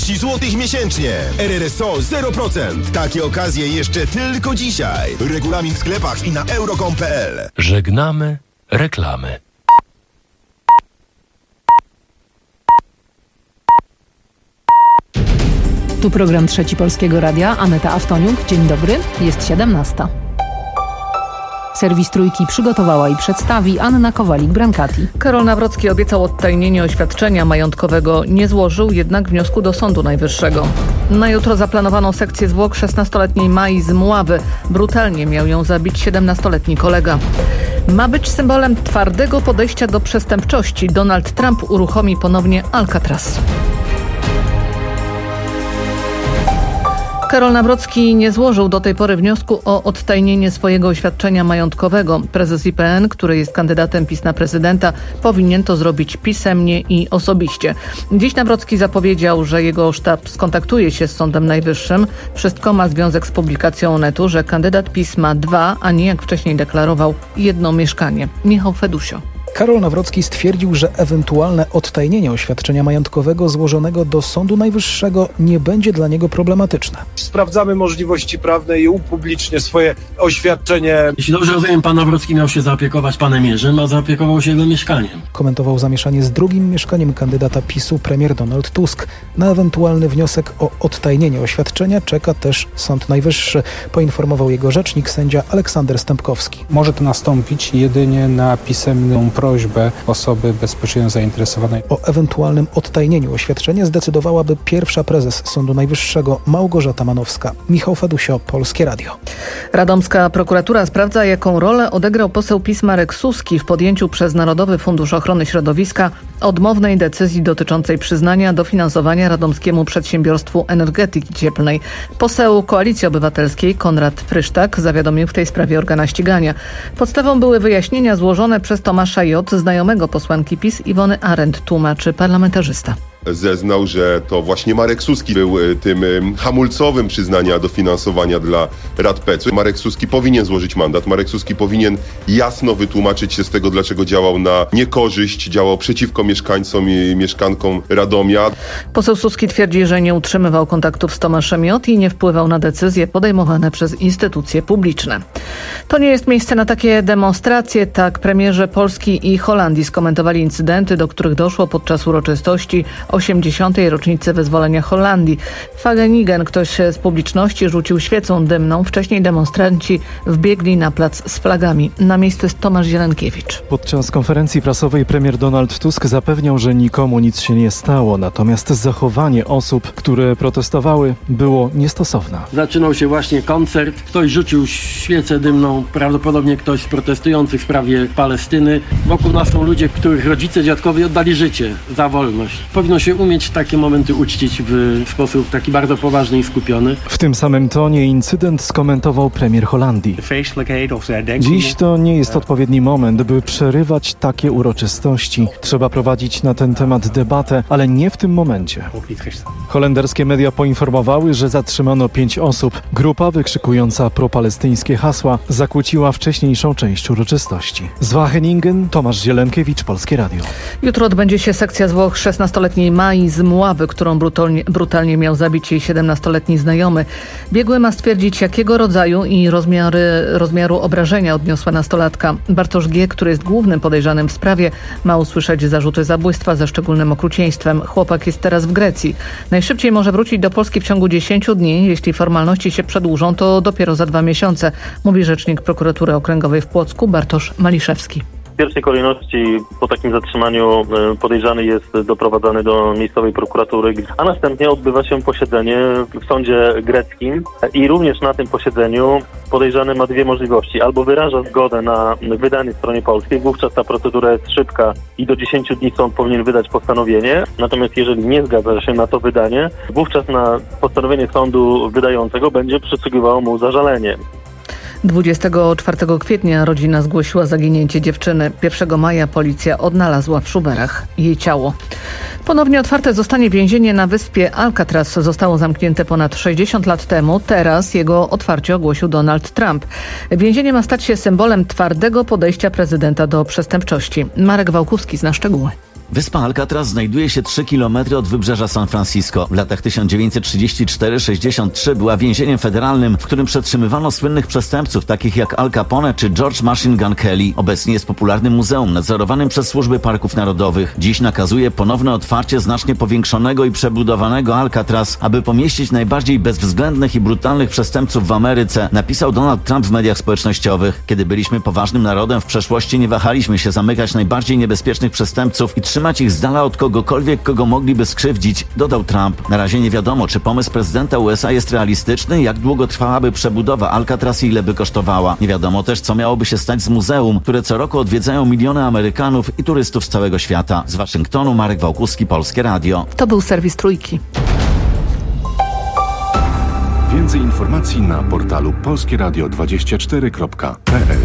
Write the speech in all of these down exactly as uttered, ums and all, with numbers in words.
trzydzieści złotych miesięcznie. R R S O zero procent. Takie okazje jeszcze tylko dzisiaj. Regulamin w sklepach i na euro kropka com kropka p l. Żegnamy reklamy. Tu program Trzeci Polskiego Radia. Aneta Awtoniuk. Dzień dobry. Jest siedemnasta. Serwis Trójki przygotowała i przedstawi Anna Kowalik-Brankati. Karol Nawrocki obiecał odtajnienie oświadczenia majątkowego. Nie złożył jednak wniosku do Sądu Najwyższego. Na jutro zaplanowano sekcję zwłok szesnastoletniej Mai z Mławy. Brutalnie miał ją zabić siedemnastoletni kolega. Ma być symbolem twardego podejścia do przestępczości. Donald Trump uruchomi ponownie Alcatraz. Karol Nawrocki nie złożył do tej pory wniosku o odtajnienie swojego oświadczenia majątkowego. Prezes I P N, który jest kandydatem PiS na prezydenta, powinien to zrobić pisemnie i osobiście. Dziś Nawrocki zapowiedział, że jego sztab skontaktuje się z Sądem Najwyższym. Wszystko ma związek z publikacją Onetu, że kandydat PiS ma dwa, a nie jak wcześniej deklarował, jedno mieszkanie. Michał Fedusio. Karol Nawrocki stwierdził, że ewentualne odtajnienie oświadczenia majątkowego złożonego do Sądu Najwyższego nie będzie dla niego problematyczne. Sprawdzamy możliwości prawne i upublicznię swoje oświadczenie. Jeśli dobrze rozumiem, pan Nawrocki miał się zaopiekować panem Jerzym, a zaopiekował się jego mieszkaniem. Komentował zamieszanie z drugim mieszkaniem kandydata PiSu premier Donald Tusk. Na ewentualny wniosek o odtajnienie oświadczenia czeka też Sąd Najwyższy, poinformował jego rzecznik sędzia Aleksander Stępkowski. Może to nastąpić jedynie na pisemną prośbę osoby bezpośrednio zainteresowanej. O ewentualnym odtajnieniu oświadczenia zdecydowałaby pierwsza prezes Sądu Najwyższego Małgorzata Manowska. Michał Fedusio, Polskie Radio. Radomska prokuratura sprawdza, jaką rolę odegrał poseł PiS Marek Suski w podjęciu przez Narodowy Fundusz Ochrony Środowiska odmownej decyzji dotyczącej przyznania dofinansowania radomskiemu przedsiębiorstwu energetyki cieplnej. Poseł Koalicji Obywatelskiej Konrad Frysztak zawiadomił w tej sprawie organa ścigania. Podstawą były wyjaśnienia złożone przez Tomasza J., znajomego posłanki PiS Iwony Arendt, tłumaczy parlamentarzysta. Zeznał, że to właśnie Marek Suski był tym hamulcowym przyznania dofinansowania dla Rad P E C u. Marek Suski powinien złożyć mandat. Marek Suski powinien jasno wytłumaczyć się z tego, dlaczego działał na niekorzyść, działał przeciwko mieszkańcom i mieszkankom Radomia. Poseł Suski twierdzi, że nie utrzymywał kontaktów z Tomaszem J. i nie wpływał na decyzje podejmowane przez instytucje publiczne. To nie jest miejsce na takie demonstracje. Tak premierzy Polski i Holandii skomentowali incydenty, do których doszło podczas uroczystości osiemdziesiątej rocznicy wyzwolenia Holandii. W Wageningen ktoś z publiczności rzucił świecą dymną. Wcześniej demonstranci wbiegli na plac z flagami. Na miejscu jest Tomasz Zielenkiewicz. Podczas konferencji prasowej premier Donald Tusk zapewniał, że nikomu nic się nie stało. Natomiast zachowanie osób, które protestowały, było niestosowne. Zaczynał się właśnie koncert. Ktoś rzucił świecę dymną. Prawdopodobnie ktoś z protestujących w sprawie Palestyny. Wokół nas są ludzie, których rodzice, dziadkowie oddali życie za wolność. Powinno się umieć takie momenty uczcić w sposób taki bardzo poważny i skupiony. W tym samym tonie incydent skomentował premier Holandii. Dziś to nie jest odpowiedni moment, by przerywać takie uroczystości. Trzeba prowadzić na ten temat debatę, ale nie w tym momencie. Holenderskie media poinformowały, że zatrzymano pięć osób. Grupa wykrzykująca propalestyńskie hasła zakłóciła wcześniejszą część uroczystości. Z Wageningen Tomasz Zielenkiewicz, Polskie Radio. Jutro odbędzie się sekcja zwłok szesnastoletniej Mai z Mławy, którą brutalnie, brutalnie miał zabić jej siedemnastoletni znajomy. Biegły ma stwierdzić, jakiego rodzaju i rozmiary, rozmiaru obrażenia odniosła nastolatka. Bartosz G., który jest głównym podejrzanym w sprawie, ma usłyszeć zarzuty zabójstwa ze szczególnym okrucieństwem. Chłopak jest teraz w Grecji. Najszybciej może wrócić do Polski w ciągu dziesięciu dni. Jeśli formalności się przedłużą, to dopiero za dwa miesiące, mówi rzecznik prokuratury okręgowej w Płocku Bartosz Maliszewski. W pierwszej kolejności po takim zatrzymaniu podejrzany jest doprowadzany do miejscowej prokuratury, a następnie odbywa się posiedzenie w sądzie greckim i również na tym posiedzeniu podejrzany ma dwie możliwości. Albo wyraża zgodę na wydanie stronie polskiej, wówczas ta procedura jest szybka i do dziesięciu dni sąd powinien wydać postanowienie. Natomiast jeżeli nie zgadza się na to wydanie, wówczas na postanowienie sądu wydającego będzie przysługiwało mu zażalenie. dwudziestego czwartego kwietnia rodzina zgłosiła zaginięcie dziewczyny. pierwszego maja policja odnalazła w Szuberach jej ciało. Ponownie otwarte zostanie więzienie na wyspie Alcatraz. Zostało zamknięte ponad sześćdziesiąt lat temu. Teraz jego otwarcie ogłosił Donald Trump. Więzienie ma stać się symbolem twardego podejścia prezydenta do przestępczości. Marek Wałkowski zna szczegóły. Wyspa Alcatraz znajduje się trzy kilometry od wybrzeża San Francisco. W latach tysiąc dziewięćset trzydziesty czwarty do sześćdziesiątego trzeciego była więzieniem federalnym, w którym przetrzymywano słynnych przestępców takich jak Al Capone czy George Machine Gun Kelly. Obecnie jest popularnym muzeum nadzorowanym przez służby parków narodowych. Dziś nakazuje ponowne otwarcie znacznie powiększonego i przebudowanego Alcatraz, aby pomieścić najbardziej bezwzględnych i brutalnych przestępców w Ameryce, napisał Donald Trump w mediach społecznościowych. Kiedy byliśmy poważnym narodem w przeszłości, nie wahaliśmy się zamykać najbardziej niebezpiecznych przestępców i trzymać ich z dala od kogokolwiek, kogo mogliby skrzywdzić, dodał Trump. Na razie nie wiadomo, czy pomysł prezydenta U S A jest realistyczny, jak długo trwałaby przebudowa Alcatraz i ile by kosztowała. Nie wiadomo też, co miałoby się stać z muzeum, które co roku odwiedzają miliony Amerykanów i turystów z całego świata. Z Waszyngtonu Marek Wałkuski, Polskie Radio. To był serwis Trójki. Więcej informacji na portalu polskieradio dwadzieścia cztery kropka p l.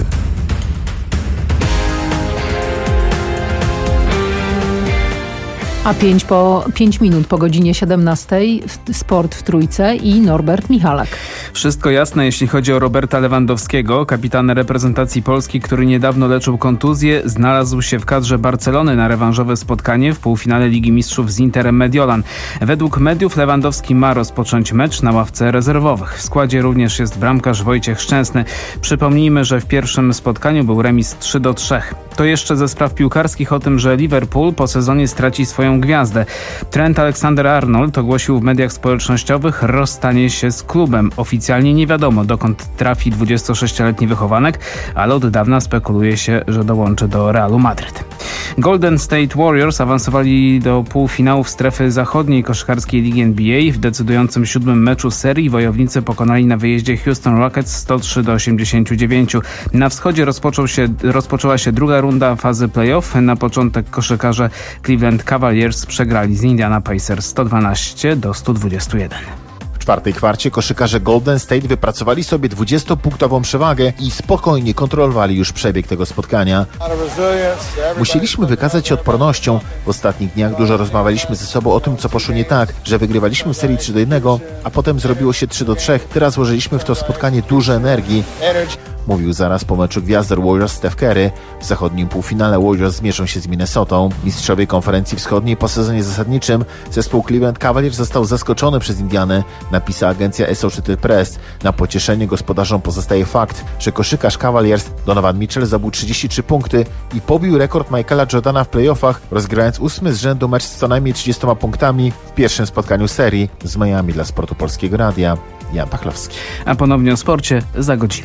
A pięć, po, pięć minut po godzinie siedemnastej sport w Trójce i Norbert Michalak. Wszystko jasne, jeśli chodzi o Roberta Lewandowskiego. Kapitan reprezentacji Polski, który niedawno leczył kontuzję, znalazł się w kadrze Barcelony na rewanżowe spotkanie w półfinale Ligi Mistrzów z Interem Mediolan. Według mediów Lewandowski ma rozpocząć mecz na ławce rezerwowych. W składzie również jest bramkarz Wojciech Szczęsny. Przypomnijmy, że w pierwszym spotkaniu był remis trzy do trzech. To jeszcze ze spraw piłkarskich o tym, że Liverpool po sezonie straci swoją gwiazdę. Trent Alexander-Arnold ogłosił w mediach społecznościowych rozstanie się z klubem. Oficjalnie nie wiadomo, dokąd trafi dwudziestosześcioletni wychowanek, ale od dawna spekuluje się, że dołączy do Realu Madryt. Golden State Warriors awansowali do półfinałów strefy zachodniej koszykarskiej Ligi N B A. W decydującym siódmym meczu serii wojownicy pokonali na wyjeździe Houston Rockets sto trzy do osiemdziesięciu dziewięciu. Na wschodzie rozpoczął się, rozpoczęła się druga runda fazy playoff. Na początek koszykarze Cleveland Cavaliers przegrali z Indiana Pacers sto dwanaście do stu dwudziestu jeden. W czwartej kwarcie koszykarze Golden State wypracowali sobie dwudziestopunktową przewagę i spokojnie kontrolowali już przebieg tego spotkania. Musieliśmy wykazać się odpornością. W ostatnich dniach dużo rozmawialiśmy ze sobą o tym, co poszło nie tak, że wygrywaliśmy w serii trzy do jednego, a potem zrobiło się trzy do trzech. Teraz włożyliśmy w to spotkanie dużo energii. Mówił zaraz po meczu gwiazdor Warriors Steph Curry. W zachodnim półfinale Warriors zmierzą się z Minnesotą. Mistrzowie konferencji wschodniej po sezonie zasadniczym zespół Cleveland Cavaliers został zaskoczony przez Indianę, napisała agencja Associated Press. Na pocieszenie gospodarzom pozostaje fakt, że koszykarz Cavaliers Donovan Mitchell zdobył trzydzieści trzy punkty i pobił rekord Michaela Jordana w playoffach, rozgrając ósmy z rzędu mecz z co najmniej trzydziestoma punktami w pierwszym spotkaniu serii. Z Miami dla Sportu Polskiego Radia Jan Pachlowski. A ponownie o sporcie za godzinę.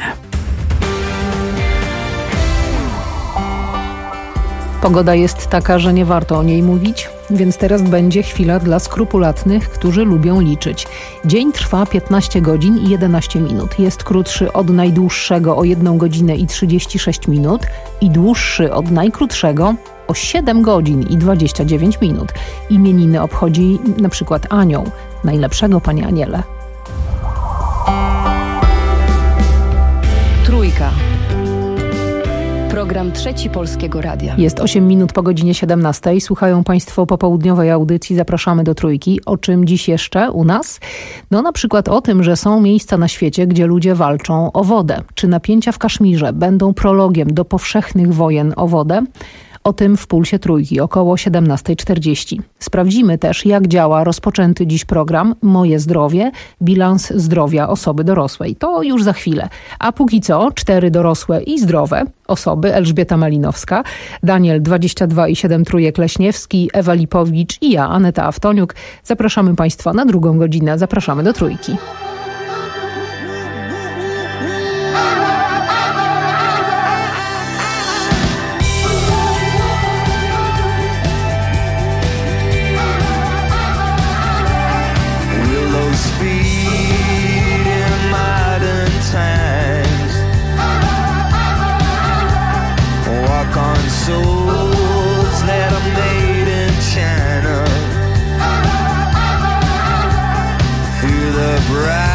Pogoda jest taka, że nie warto o niej mówić, więc teraz będzie chwila dla skrupulatnych, którzy lubią liczyć. Dzień trwa piętnaście godzin i jedenaście minut. Jest krótszy od najdłuższego o jedną godzinę i trzydzieści sześć minut i dłuższy od najkrótszego o siedem godzin i dwadzieścia dziewięć minut. Imieniny obchodzi na przykład Anioł. Najlepszego, panie Aniele. Trójka. Program Trzeci Polskiego Radia. Jest osiem minut po godzinie siedemnastej. Słuchają Państwo popołudniowej audycji. Zapraszamy do Trójki. O czym dziś jeszcze u nas? No na przykład o tym, że są miejsca na świecie, gdzie ludzie walczą o wodę. Czy napięcia w Kaszmirze będą prologiem do powszechnych wojen o wodę? O tym w Pulsie Trójki około siedemnasta czterdzieści. Sprawdzimy też, jak działa rozpoczęty dziś program Moje Zdrowie, bilans zdrowia osoby dorosłej. To już za chwilę. A póki co cztery dorosłe i zdrowe osoby: Elżbieta Malinowska, Daniel dwadzieścia dwa i siedem trójek Leśniewski, Ewa Lipowicz i ja, Aneta Aftoniuk. Zapraszamy Państwa na drugą godzinę. Zapraszamy do Trójki. Bright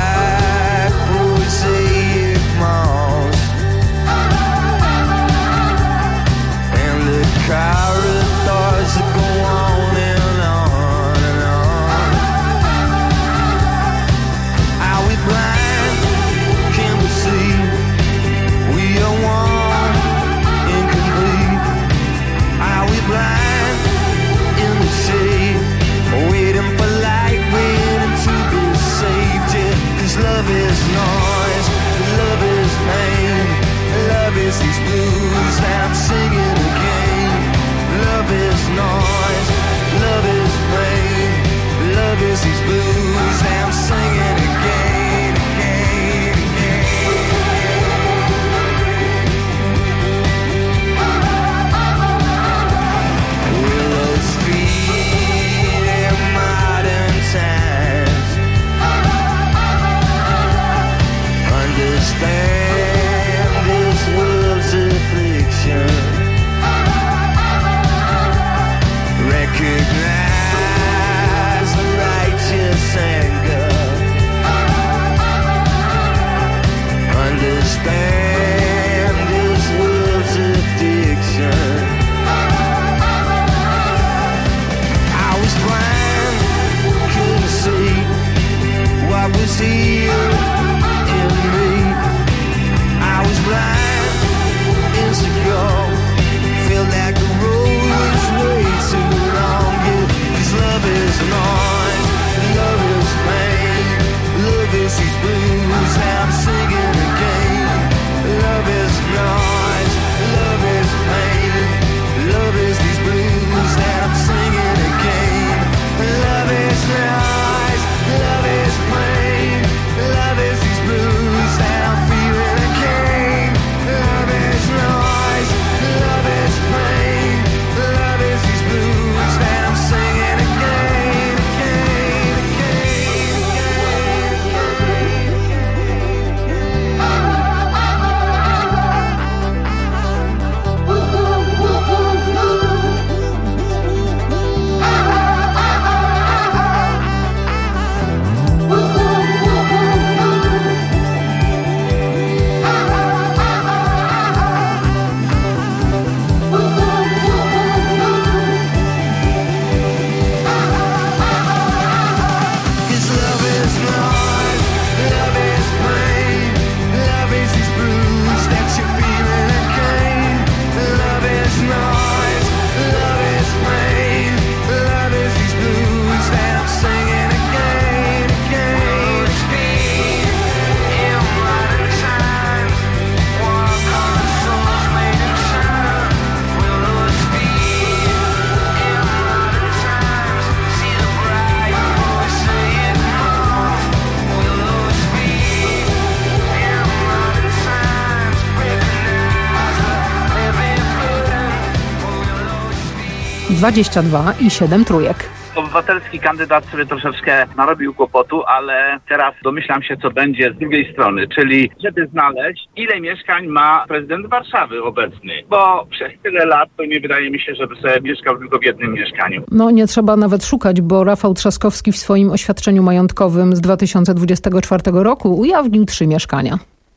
dwadzieścia dwa i siedem trójek. Obywatelski kandydat sobie troszeczkę narobił kłopotu, ale teraz domyślam się, co będzie z drugiej strony, czyli żeby znaleźć, ile mieszkań ma prezydent Warszawy obecny, bo przez tyle lat to nie wydaje mi się, żeby sobie mieszkał tylko w jednym mieszkaniu. No nie trzeba nawet szukać, bo Rafał Trzaskowski w swoim oświadczeniu majątkowym z dwa tysiące dwudziestego czwartego roku ujawnił trzy mieszkania.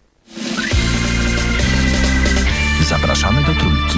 Zapraszamy do Trójki.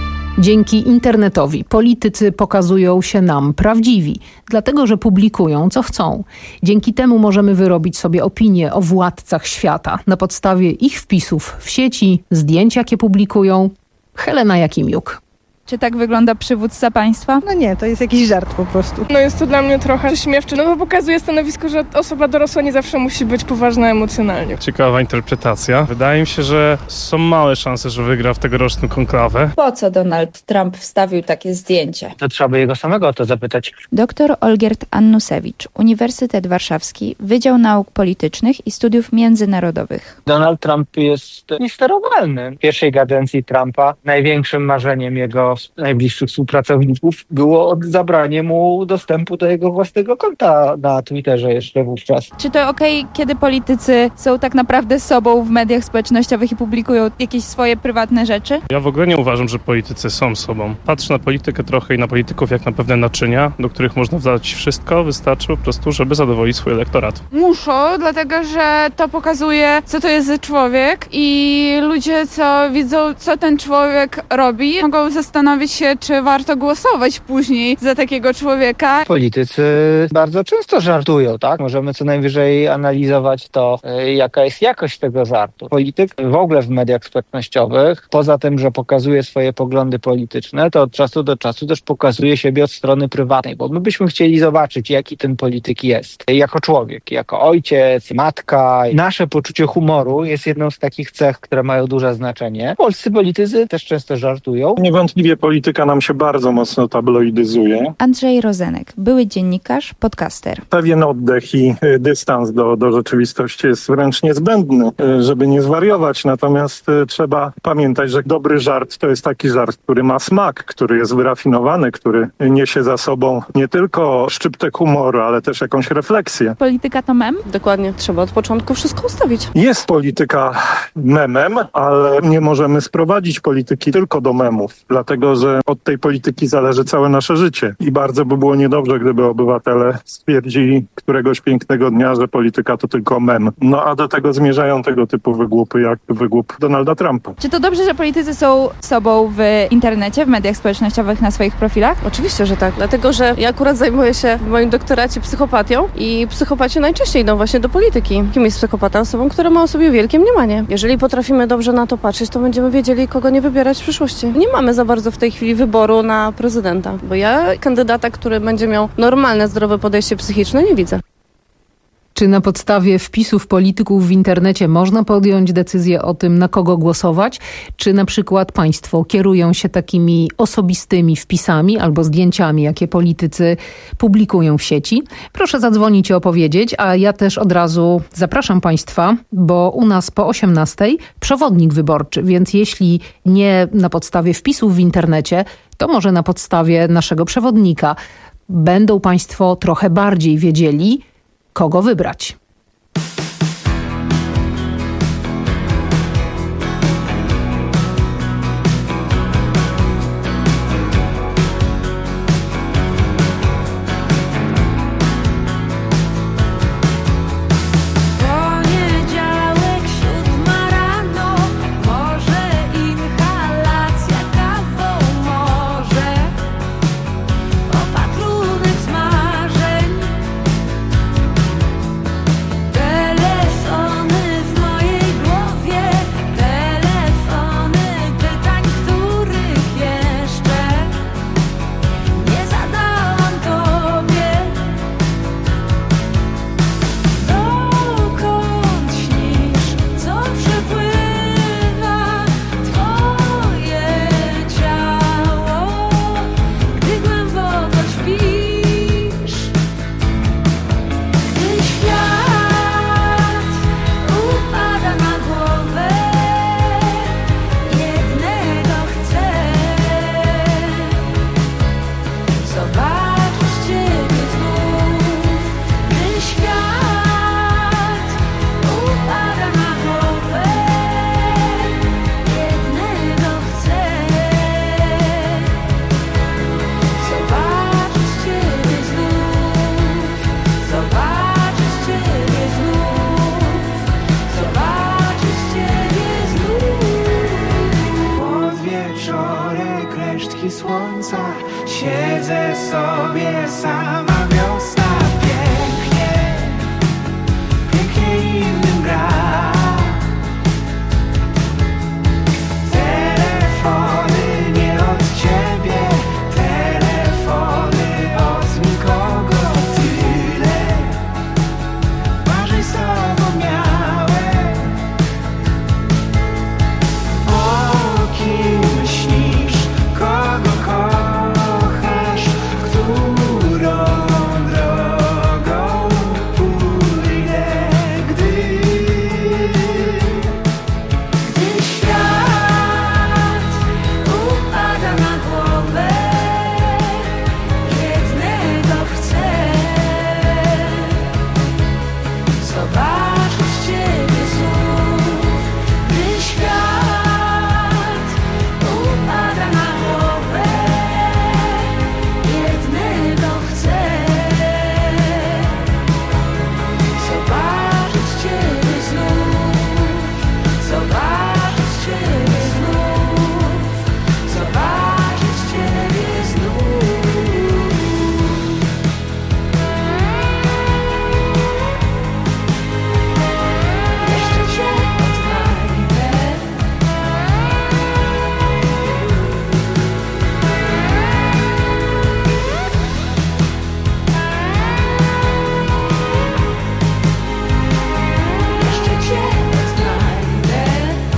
Dzięki internetowi politycy pokazują się nam prawdziwi, dlatego że publikują co chcą. Dzięki temu możemy wyrobić sobie opinię o władcach świata na podstawie ich wpisów w sieci, zdjęć jakie publikują. Helena Jakimiuk. Czy tak wygląda przywódca państwa? No nie, to jest jakiś żart po prostu. No jest to dla mnie trochę śmieszne, no bo pokazuje stanowisko, że osoba dorosła nie zawsze musi być poważna emocjonalnie. Ciekawa interpretacja. Wydaje mi się, że są małe szanse, że wygra w tegoroczną konklawę. Po co Donald Trump wstawił takie zdjęcie? To trzeba by jego samego o to zapytać. Doktor Olgierd Annusewicz, Uniwersytet Warszawski, Wydział Nauk Politycznych i Studiów Międzynarodowych. Donald Trump jest niesterowalny. W pierwszej kadencji Trumpa największym marzeniem jego najbliższych współpracowników było zabranie mu dostępu do jego własnego konta na Twitterze jeszcze wówczas. Czy to okej, okay, kiedy politycy są tak naprawdę sobą w mediach społecznościowych i publikują jakieś swoje prywatne rzeczy? Ja w ogóle nie uważam, że politycy są sobą. Patrzę na politykę trochę i na polityków jak na pewne naczynia, do których można wdać wszystko, wystarczy po prostu, żeby zadowolić swój elektorat. Muszą, dlatego że to pokazuje, co to jest za człowiek i ludzie, co widzą, co ten człowiek robi, mogą zastanowić się, czy warto głosować później za takiego człowieka. Politycy bardzo często żartują, tak? Możemy co najwyżej analizować to, jaka jest jakość tego żartu. Polityk w ogóle w mediach społecznościowych, poza tym, że pokazuje swoje poglądy polityczne, to od czasu do czasu też pokazuje siebie od strony prywatnej, bo my byśmy chcieli zobaczyć, jaki ten polityk jest. Jako człowiek, jako ojciec, matka. Nasze poczucie humoru jest jedną z takich cech, które mają duże znaczenie. Polscy politycy też często żartują. Niewątpliwie polityka nam się bardzo mocno tabloidyzuje. Andrzej Rozenek, były dziennikarz, podcaster. Pewien oddech i dystans do, do rzeczywistości jest wręcz niezbędny, żeby nie zwariować. Natomiast trzeba pamiętać, że dobry żart to jest taki żart, który ma smak, który jest wyrafinowany, który niesie za sobą nie tylko szczyptek humoru, ale też jakąś refleksję. Polityka to mem? Dokładnie. Trzeba od początku wszystko ustawić. Jest polityka memem, ale nie możemy sprowadzić polityki tylko do memów, dlatego że od tej polityki zależy całe nasze życie. I bardzo by było niedobrze, gdyby obywatele stwierdzili któregoś pięknego dnia, że polityka to tylko mem. No a do tego zmierzają tego typu wygłupy, jak wygłup Donalda Trumpa. Czy to dobrze, że politycy są sobą w internecie, w mediach społecznościowych, na swoich profilach? Oczywiście, że tak. Dlatego, że ja akurat zajmuję się w moim doktoracie psychopatią i psychopaci najczęściej idą właśnie do polityki. Kim jest psychopata? Osobą, która ma o sobie wielkie mniemanie. Jeżeli potrafimy dobrze na to patrzeć, to będziemy wiedzieli, kogo nie wybierać w przyszłości. Nie mamy za bardzo w tej chwili wyboru na prezydenta, bo ja kandydata, który będzie miał normalne, zdrowe podejście psychiczne, nie widzę. Czy na podstawie wpisów polityków w internecie można podjąć decyzję o tym, na kogo głosować? Czy na przykład państwo kierują się takimi osobistymi wpisami albo zdjęciami, jakie politycy publikują w sieci? Proszę zadzwonić i opowiedzieć, a ja też od razu zapraszam państwa, bo u nas po osiemnastej przewodnik wyborczy, więc jeśli nie na podstawie wpisów w internecie, to może na podstawie naszego przewodnika. Będą państwo trochę bardziej wiedzieli, kogo wybrać. siedzę sobie sama, wiosna pięknie, pięknie innym gra. Telefony nie od ciebie, telefony od nikogo. Tyle marzeń z tobą miałem. O kim myślisz, kogo kochasz, którą drogą pójdę, gdy, gdy świat upada na głowę. Jednego chcę, zobaczyć ciebie znów. Gdy świat upada na głowę, jednego chcę, zobaczyć ciebie znów, zobaczyć ciebie znów, zobaczyć ciebie znów. Jeszcze cię odnajdę. Jeszcze cię odnajdę.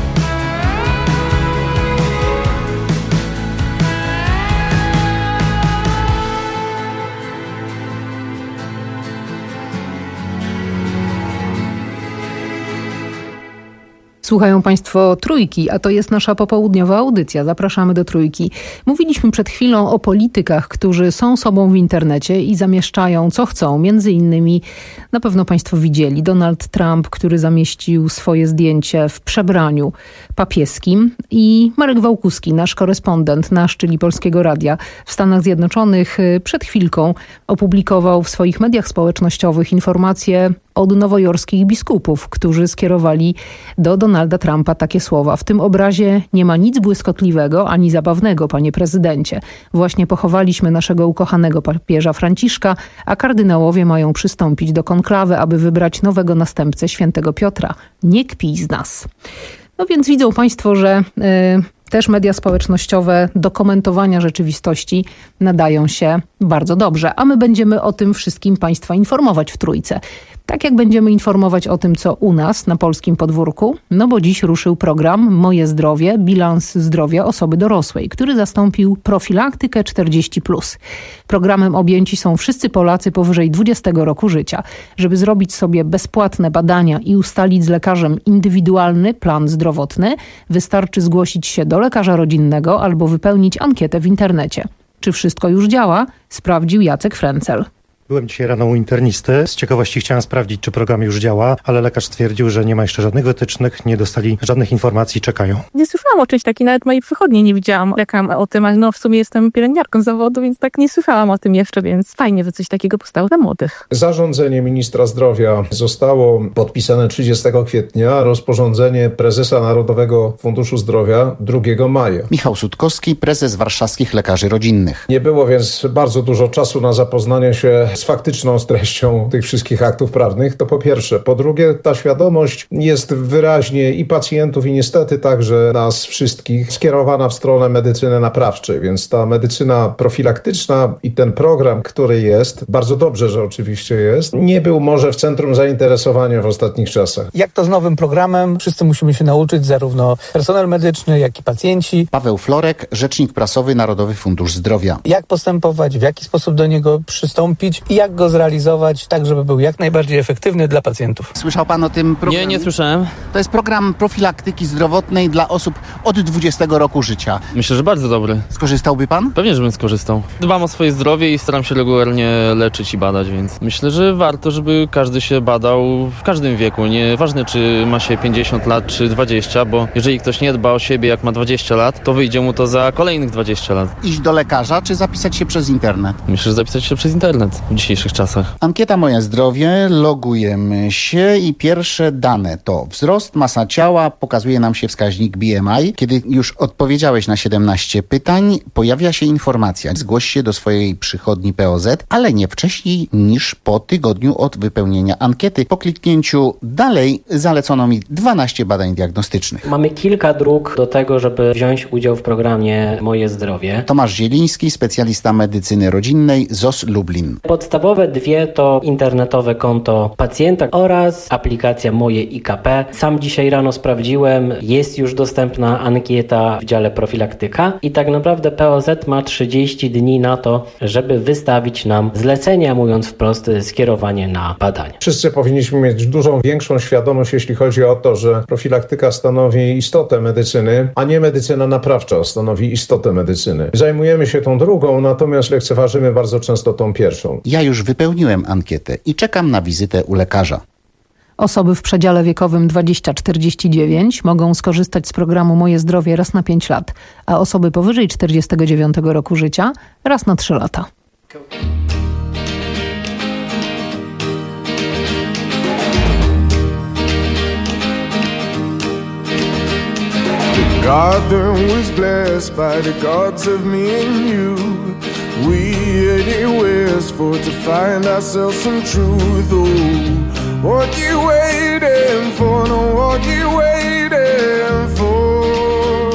Słuchają Państwo Trójki, a to jest nasza popołudniowa audycja. Zapraszamy do Trójki. Mówiliśmy przed chwilą o politykach, którzy są sobą w internecie i zamieszczają co chcą. Między innymi, na pewno Państwo widzieli, Donald Trump, który zamieścił swoje zdjęcie w przebraniu papieskim, i Marek Wałkuski, nasz korespondent, nasz, czyli Polskiego Radia w Stanach Zjednoczonych, przed chwilką opublikował w swoich mediach społecznościowych informacje od nowojorskich biskupów, którzy skierowali do Donalda Trumpa takie słowa: w tym obrazie nie ma nic błyskotliwego ani zabawnego, panie prezydencie. Właśnie pochowaliśmy naszego ukochanego papieża Franciszka, a kardynałowie mają przystąpić do konklawy, aby wybrać nowego następcę świętego Piotra. Nie kpij z nas. No więc widzą Państwo, że y, też media społecznościowe do komentowania rzeczywistości nadają się bardzo dobrze, a my będziemy o tym wszystkim Państwa informować w Trójce. Tak jak będziemy informować o tym, co u nas na polskim podwórku, no bo dziś ruszył program Moje Zdrowie, bilans zdrowia osoby dorosłej, który zastąpił profilaktykę czterdzieści plus. Programem objęci są wszyscy Polacy powyżej dwudziestego roku życia. Żeby zrobić sobie bezpłatne badania i ustalić z lekarzem indywidualny plan zdrowotny, wystarczy zgłosić się do lekarza rodzinnego albo wypełnić ankietę w internecie. Czy wszystko już działa? Sprawdził Jacek Frencel. Byłem dzisiaj rano u internisty. Z ciekawości chciałem sprawdzić, czy program już działa, ale lekarz stwierdził, że nie ma jeszcze żadnych wytycznych, nie dostali żadnych informacji, czekają. Nie słyszałam o czymś takim, nawet mojej przychodni nie widziałam lekam o tym, ale no w sumie jestem pielęgniarką z zawodu, więc tak nie słyszałam o tym jeszcze, więc fajnie, że coś takiego powstało dla młodych. Zarządzenie ministra zdrowia zostało podpisane trzydziestego kwietnia, rozporządzenie prezesa Narodowego Funduszu Zdrowia drugiego maja. Michał Sutkowski, prezes Warszawskich Lekarzy Rodzinnych. Nie było więc bardzo dużo czasu na zapoznanie się z faktyczną treścią tych wszystkich aktów prawnych, to po pierwsze. Po drugie, ta świadomość jest wyraźnie i pacjentów, i niestety także nas wszystkich skierowana w stronę medycyny naprawczej, więc ta medycyna profilaktyczna i ten program, który jest, bardzo dobrze, że oczywiście jest, nie był może w centrum zainteresowania w ostatnich czasach. Jak to z nowym programem? Wszyscy musimy się nauczyć, zarówno personel medyczny, jak i pacjenci. Paweł Florek, rzecznik prasowy Narodowy Fundusz Zdrowia. Jak postępować, w jaki sposób do niego przystąpić i jak go zrealizować tak, żeby był jak najbardziej efektywny dla pacjentów. Słyszał pan o tym programie? Nie, nie słyszałem. To jest program profilaktyki zdrowotnej dla osób od dwudziestego roku życia. Myślę, że bardzo dobry. Skorzystałby pan? Pewnie, żebym skorzystał. Dbam o swoje zdrowie i staram się regularnie leczyć i badać, więc myślę, że warto, żeby każdy się badał w każdym wieku. Nieważne, czy ma się pięćdziesiąt lat, czy dwadzieścia, bo jeżeli ktoś nie dba o siebie, jak ma dwadzieścia lat, to wyjdzie mu to za kolejnych dwadzieścia lat. Iść do lekarza, czy zapisać się przez internet? Myślę, że zapisać się przez internet. w dzisiejszych czasach. Ankieta Moje Zdrowie, logujemy się i pierwsze dane to wzrost, masa ciała, pokazuje nam się wskaźnik B M I. Kiedy już odpowiedziałeś na siedemnaście pytań, pojawia się informacja. Zgłoś się do swojej przychodni P O Z, ale nie wcześniej niż po tygodniu od wypełnienia ankiety. Po kliknięciu dalej zalecono mi dwanaście badań diagnostycznych. Mamy kilka dróg do tego, żeby wziąć udział w programie Moje Zdrowie. Tomasz Zieliński, specjalista medycyny rodzinnej Z O S Lublin. Podstawowe dwie to internetowe konto pacjenta oraz aplikacja Moje I K P. Sam dzisiaj rano sprawdziłem, jest już dostępna ankieta w dziale profilaktyka i tak naprawdę P O Z ma trzydzieści dni na to, żeby wystawić nam zlecenia, mówiąc wprost, skierowanie na badania. Wszyscy powinniśmy mieć dużą, większą świadomość, jeśli chodzi o to, że profilaktyka stanowi istotę medycyny, a nie medycyna naprawcza stanowi istotę medycyny. Zajmujemy się tą drugą, natomiast lekceważymy bardzo często tą pierwszą. Ja już wypełniłem ankietę i czekam na wizytę u lekarza. Osoby w przedziale wiekowym dwadzieścia czterdzieści dziewięć mogą skorzystać z programu Moje Zdrowie raz na pięć lat, a osoby powyżej czterdziestego dziewiątego roku życia raz na trzy lata. The garden was blessed by the gods of me and you. We anywheres for to find ourselves some truth. Oh, what you waiting for? No, what you waiting for?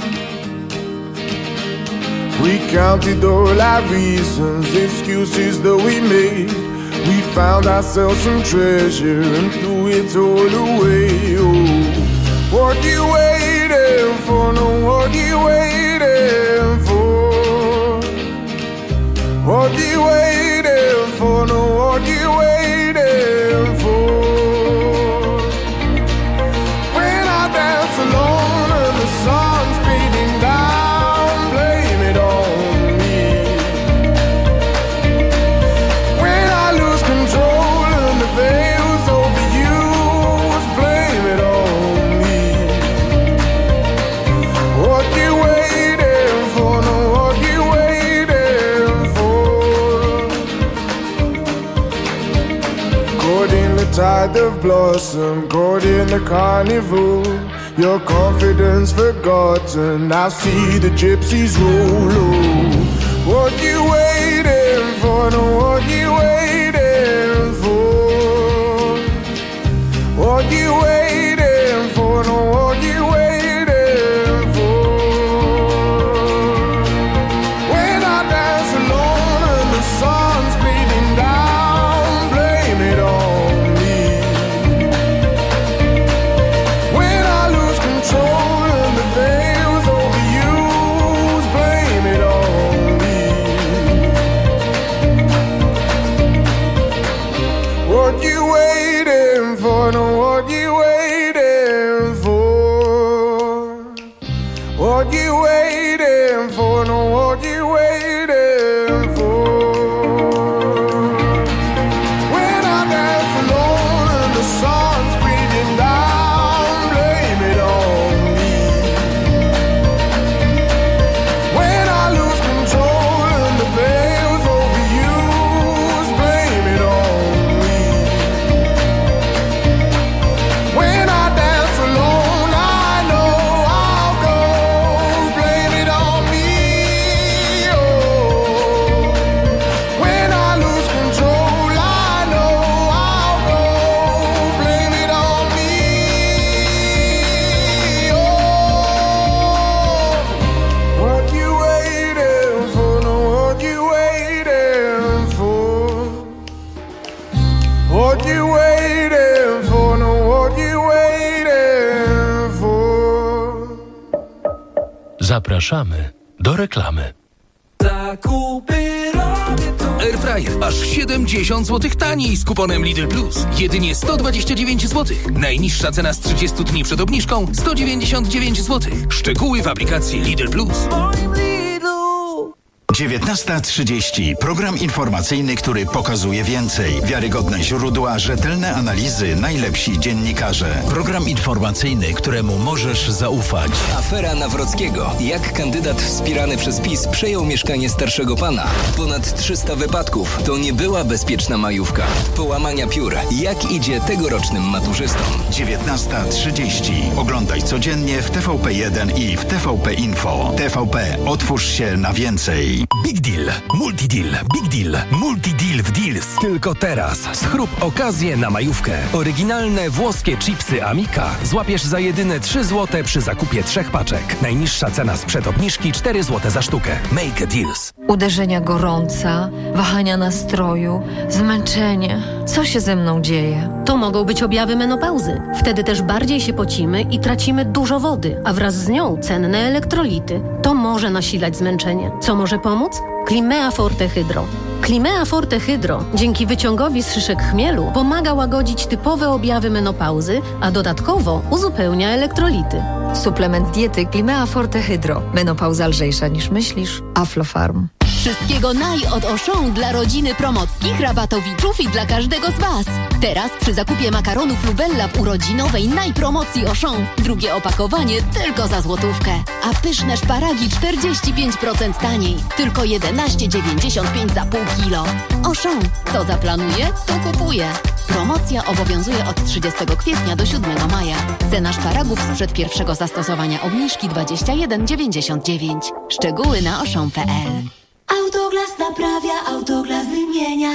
We counted all our reasons, excuses that we made. We found ourselves some treasure and threw it all away. Oh, what you waiting for? No, what you waiting for? What you waiting for? No, what you waiting for? When I dance alone and the sun's beating down, blame it on me. When I lose control and the veil's overused, blame it on me. What you waiting for? No, what you waiting for? Caught in the tide of blossom, caught in the carnival. Your confidence forgotten, I see the gypsies roll. Oh, what you waiting for? No, what you waiting for? What you waiting for? No, what you waiting for? When I dance alone and the sun's bleeding down, blame it on me. When I lose control and the veil's overused, blame it on me. What you waiting for? No, what you waiting for? What you waiting for? No, what you waiting for? When I dance alone and the sun's breathing down, blame it on me. When I lose control and the veil's overused, blame it on me. When I dance alone, I know I'll go, blame it on me. Oh, when I lose control, I know I'll go, blame it on me. Oh, what you waiting for? No, what you waiting for? What you waiting for? No, what you waiting for? Zapraszamy do reklamy. Airfryer aż siedemdziesiąt złotych taniej z kuponem Lidl Plus. Jedynie sto dwadzieścia dziewięć złotych. Najniższa cena z trzydziestu dni przed obniżką sto dziewięćdziesiąt dziewięć złotych. Szczegóły w aplikacji Lidl Plus. dziewiętnasta trzydzieści. Program informacyjny, który pokazuje więcej. Wiarygodne źródła, rzetelne analizy, najlepsi dziennikarze. Program informacyjny, któremu możesz zaufać. Afera Nawrockiego. Jak kandydat wspierany przez PiS przejął mieszkanie starszego pana. Ponad trzysta wypadków. To nie była bezpieczna majówka. Połamania piór. Jak idzie tegorocznym maturzystom? dziewiętnasta trzydzieści. Oglądaj codziennie w T V P jeden i w T V P Info. T V P. Otwórz się na więcej. Big Deal, Multideal, Big Deal, Multideal w Deals. Tylko teraz. Schrób okazję na majówkę. Oryginalne włoskie chipsy Amica złapiesz za jedyne trzy złote przy zakupie trzech paczek. Najniższa cena sprzed obniżki cztery złote za sztukę. Make a Deals. Uderzenia gorąca, wahania nastroju, zmęczenie. Co się ze mną dzieje? To mogą być objawy menopauzy. Wtedy też bardziej się pocimy i tracimy dużo wody, a wraz z nią cenne elektrolity. To może nasilać zmęczenie. Co może pomóc? Climea Forte Hydro. Climea Forte Hydro dzięki wyciągowi z szyszek chmielu pomaga łagodzić typowe objawy menopauzy, a dodatkowo uzupełnia elektrolity. Suplement diety Climea Forte Hydro. Menopauza lżejsza niż myślisz. Aflofarm. Wszystkiego naj od Auchan dla rodziny promockich, rabatowiczów i dla każdego z Was. Teraz przy zakupie makaronu Flubella w urodzinowej najpromocji Auchan drugie opakowanie tylko za złotówkę. A pyszne szparagi czterdzieści pięć procent taniej. Tylko jedenaście dziewięćdziesiąt pięć za pół kilo. Auchan. Co zaplanuje, to kupuje. Promocja obowiązuje od trzydziestego kwietnia do siódmego maja. Cena szparagów sprzed pierwszego zastosowania obniżki dwadzieścia jeden dziewięćdziesiąt dziewięć. Szczegóły na auchan kropka p l. Autoglas naprawia, Autoglas wymienia.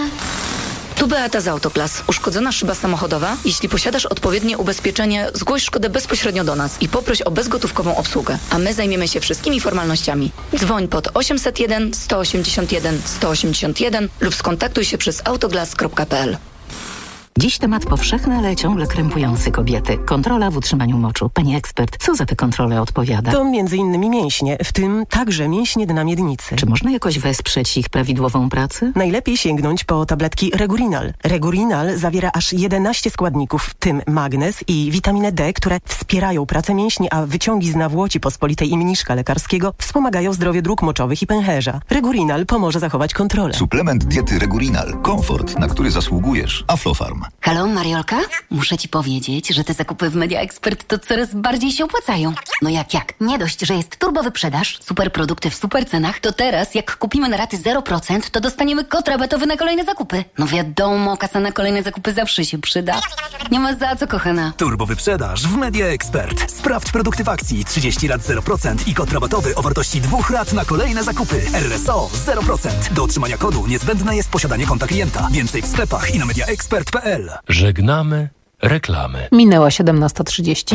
Tu Beata z Autoglas. Uszkodzona szyba samochodowa? Jeśli posiadasz odpowiednie ubezpieczenie, zgłoś szkodę bezpośrednio do nas i poproś o bezgotówkową obsługę, a my zajmiemy się wszystkimi formalnościami. Dzwoń pod osiemset jeden sto osiemdziesiąt jeden sto osiemdziesiąt jeden lub skontaktuj się przez autoglas kropka p l. Dziś temat powszechny, ale ciągle krępujący kobiety. Kontrola w utrzymaniu moczu. Pani ekspert, co za te kontrole odpowiada? To między innymi mięśnie, w tym także mięśnie dna miednicy. Czy można jakoś wesprzeć ich prawidłową pracę? Najlepiej sięgnąć po tabletki Regurinal. Regurinal zawiera aż jedenaście składników, w tym magnez i witaminę D, które wspierają pracę mięśni, a wyciągi z nawłoci pospolitej i mniszka lekarskiego wspomagają zdrowie dróg moczowych i pęcherza. Regurinal pomoże zachować kontrolę. Suplement diety Regurinal. Komfort, na który zasługujesz. Aflofarm. Halo, Mariolka? Muszę ci powiedzieć, że te zakupy w Media Expert to coraz bardziej się opłacają. No jak, jak? Nie dość, że jest turbo wyprzedaż, super produkty w super cenach, to teraz jak kupimy na raty zero procent, to dostaniemy kod rabatowy na kolejne zakupy. No wiadomo, kasa na kolejne zakupy zawsze się przyda. Nie ma za co, kochana. Turbo wyprzedaż w Media Expert. Sprawdź produkty w akcji trzydzieści lat zero procent i kod rabatowy o wartości dwóch rat na kolejne zakupy. R S O zero procent. Do otrzymania kodu niezbędne jest posiadanie konta klienta. Więcej w sklepach i na media expert kropka p l. Żegnamy reklamy. Minęła siedemnasta trzydzieści.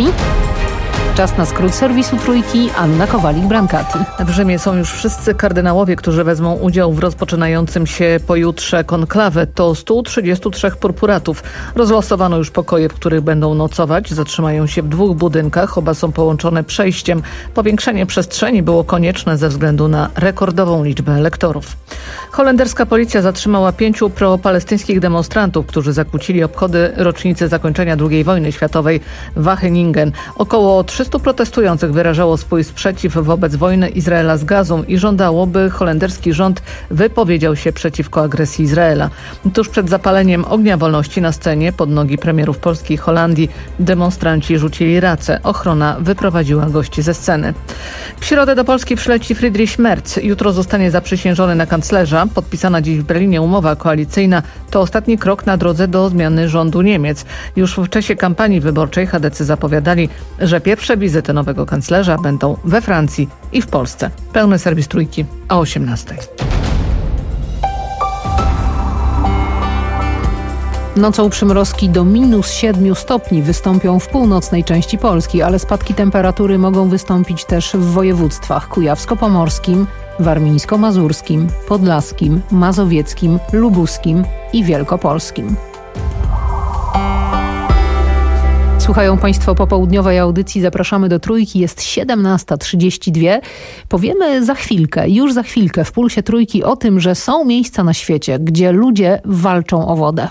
Czas na skrót serwisu Trójki. Anna Kowalik-Brankati. W Rzymie są już wszyscy kardynałowie, którzy wezmą udział w rozpoczynającym się pojutrze konklawę. To stu trzydziestu trzech purpuratów. Rozlosowano już pokoje, w których będą nocować. Zatrzymają się w dwóch budynkach. Oba są połączone przejściem. Powiększenie przestrzeni było konieczne ze względu na rekordową liczbę elektorów. Holenderska policja zatrzymała pięciu pro-palestyńskich demonstrantów, którzy zakłócili obchody rocznicy zakończenia drugiej wojny światowej w Wageningen. Około trzystu protestujących wyrażało swój sprzeciw wobec wojny Izraela z Gazą i żądało, by holenderski rząd wypowiedział się przeciwko agresji Izraela. Tuż przed zapaleniem ognia wolności na scenie pod nogi premierów Polski i Holandii demonstranci rzucili racę. Ochrona wyprowadziła gości ze sceny. W środę do Polski przyleci Friedrich Merz. Jutro zostanie zaprzysiężony na kanclerza. Podpisana dziś w Berlinie umowa koalicyjna to ostatni krok na drodze do zmiany rządu Niemiec. Już w czasie kampanii wyborczej chadecy zapowiadali, że pierwsze wizyty nowego kanclerza będą we Francji i w Polsce. Pełny serwis Trójki o osiemnastej. Nocą przymrozki do minus siedmiu stopni wystąpią w północnej części Polski, ale spadki temperatury mogą wystąpić też w województwach kujawsko-pomorskim, warmińsko-mazurskim, podlaskim, mazowieckim, lubuskim i wielkopolskim. Słuchają Państwo popołudniowej audycji. Zapraszamy do Trójki. Jest siedemnasta trzydzieści dwa. Powiemy za chwilkę, już za chwilkę w Pulsie Trójki o tym, że są miejsca na świecie, gdzie ludzie walczą o wodę.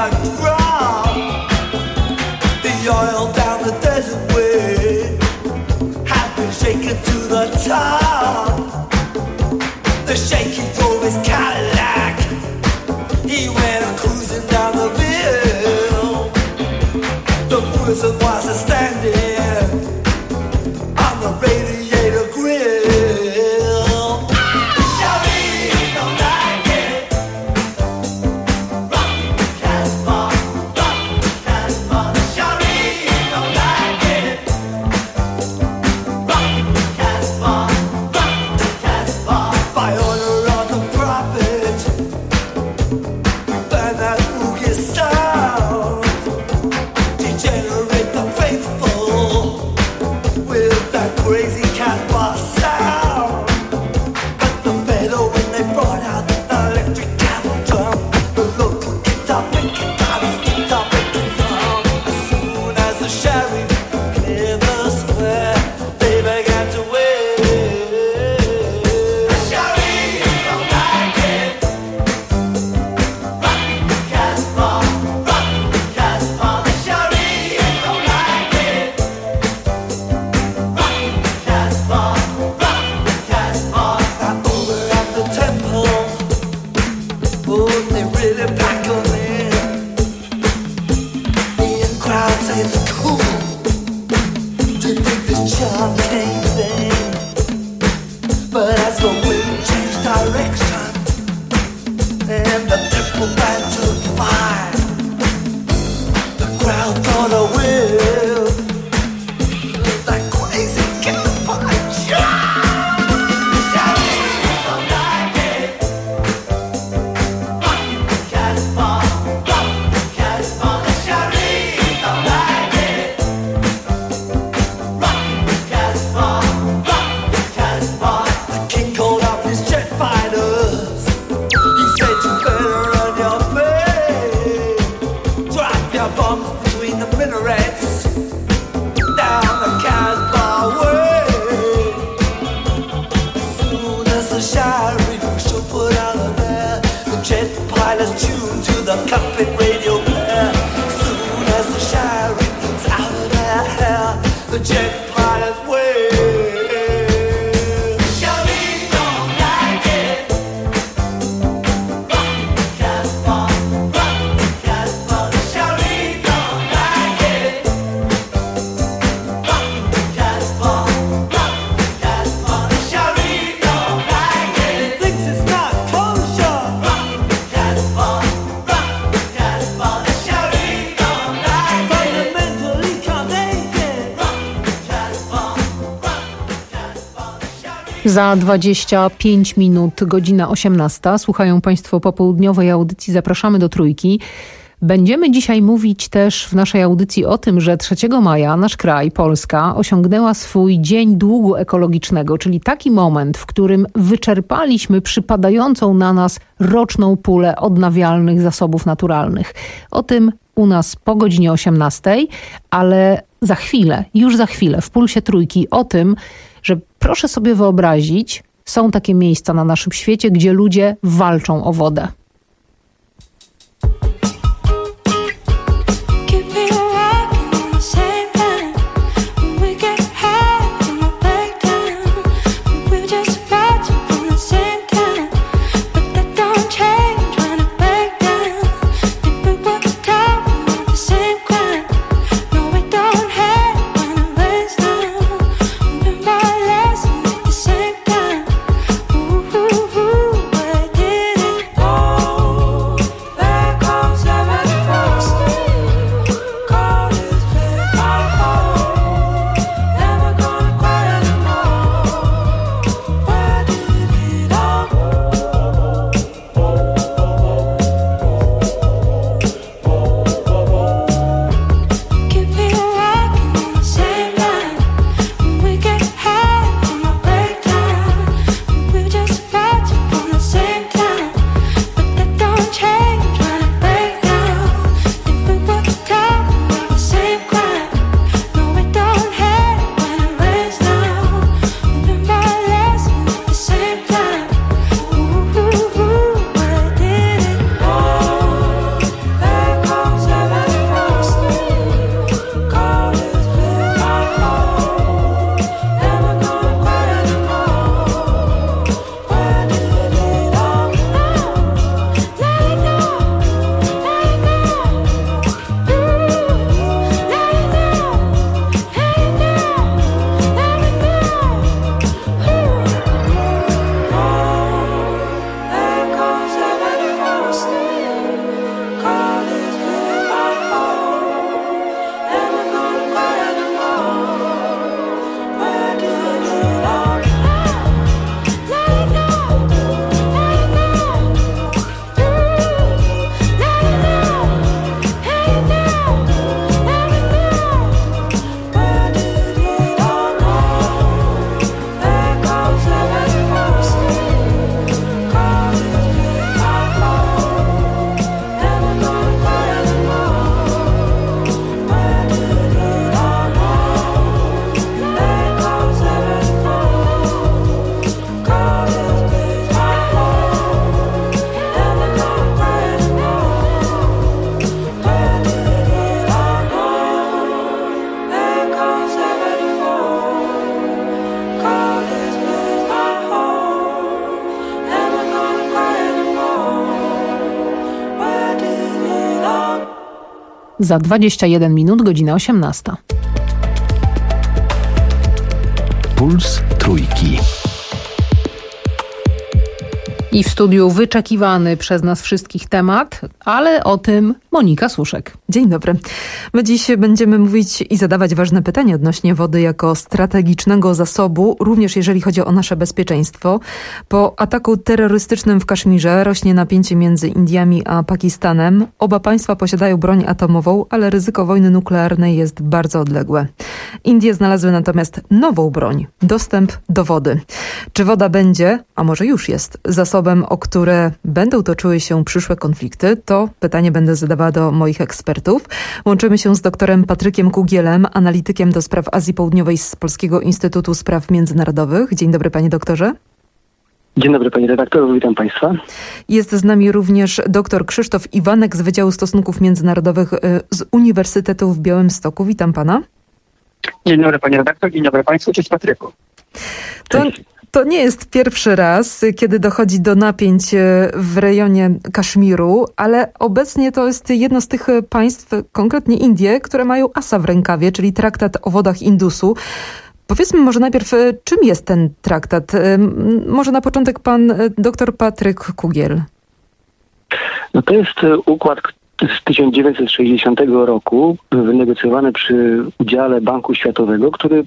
Za dwadzieścia pięć minut, godzina osiemnasta. Słuchają Państwo popołudniowej audycji Zapraszamy do Trójki. Będziemy dzisiaj mówić też w naszej audycji o tym, że trzeciego maja nasz kraj, Polska, osiągnęła swój Dzień Długu Ekologicznego, czyli taki moment, w którym wyczerpaliśmy przypadającą na nas roczną pulę odnawialnych zasobów naturalnych. O tym u nas po godzinie osiemnastej, ale za chwilę, już za chwilę w Pulsie Trójki o tym, że proszę sobie wyobrazić, są takie miejsca na naszym świecie, gdzie ludzie walczą o wodę. Oh Za dwadzieścia jeden minut, godzina osiemnasta. Puls Trójki. I w studiu wyczekiwany przez nas wszystkich temat, ale o tym Monika Suszek. Dzień dobry. My dziś będziemy mówić i zadawać ważne pytania odnośnie wody jako strategicznego zasobu, również jeżeli chodzi o nasze bezpieczeństwo. Po ataku terrorystycznym w Kaszmirze rośnie napięcie między Indiami a Pakistanem. Oba państwa posiadają broń atomową, ale ryzyko wojny nuklearnej jest bardzo odległe. Indie znalazły natomiast nową broń, dostęp do wody. Czy woda będzie, a może już jest, zasobem, o które będą toczyły się przyszłe konflikty? To pytanie będę zadawała do moich ekspertów. Łączymy się z doktorem Patrykiem Kugielem, analitykiem do spraw Azji Południowej z Polskiego Instytutu Spraw Międzynarodowych. Dzień dobry, panie doktorze. Dzień dobry, panie redaktorze, witam państwa. Jest z nami również dr Krzysztof Iwanek z Wydziału Stosunków Międzynarodowych z Uniwersytetu w Białymstoku. Witam pana. Dzień dobry, panie redaktor, dzień dobry państwu, cześć Patryku. To, to nie jest pierwszy raz, kiedy dochodzi do napięć w rejonie Kaszmiru, ale obecnie to jest jedno z tych państw, konkretnie Indie, które mają asa w rękawie, czyli traktat o wodach Indusu. Powiedzmy może najpierw, czym jest ten traktat? Może na początek pan dr Patryk Kugiel. No to jest układ z tysiąc dziewięćset sześćdziesiątego roku, wynegocjowany przy udziale Banku Światowego, który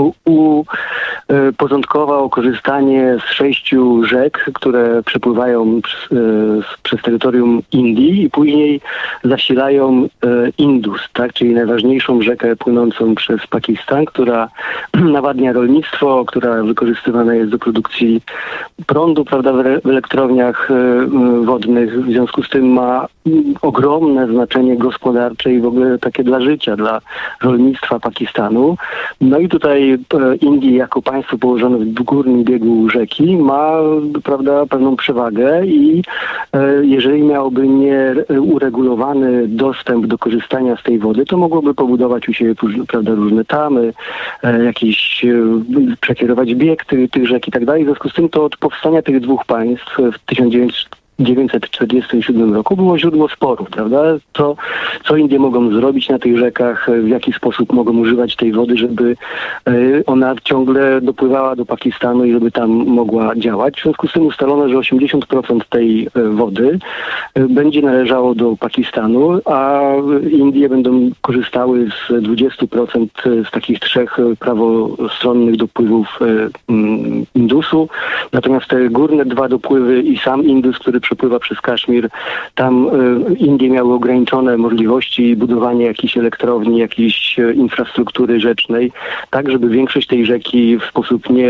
uporządkował korzystanie z sześciu rzek, które przepływają przez, przez terytorium Indii i później zasilają Indus, tak, czyli najważniejszą rzekę płynącą przez Pakistan, która nawadnia rolnictwo, która wykorzystywana jest do produkcji prądu, prawda, w elektrowniach wodnych. W związku z tym ma ogromne znaczenie gospodarcze i w ogóle takie dla życia, dla rolnictwa Pakistanu. No i tutaj Indie jako państwo położone w górnym biegu rzeki ma, prawda, pewną przewagę i jeżeli miałoby nieuregulowany dostęp do korzystania z tej wody, to mogłoby pobudować u siebie, prawda, różne tamy, jakieś przekierować bieg tych, tych rzek i tak dalej. W związku z tym to od powstania tych dwóch państw w tysiąc dziewięćset czterdziestym siódmym roku było źródło sporów, prawda? Co, co Indie mogą zrobić na tych rzekach, w jaki sposób mogą używać tej wody, żeby ona ciągle dopływała do Pakistanu i żeby tam mogła działać. W związku z tym ustalono, że osiemdziesiąt procent tej wody będzie należało do Pakistanu, a Indie będą korzystały z dwudziestu procent z takich trzech prawostronnych dopływów Indusu. Natomiast te górne dwa dopływy i sam Indus, który przepływa przez Kaszmir, tam Indie miały ograniczone możliwości budowania jakiejś elektrowni, jakiejś infrastruktury rzecznej, tak żeby większość tej rzeki w sposób nie,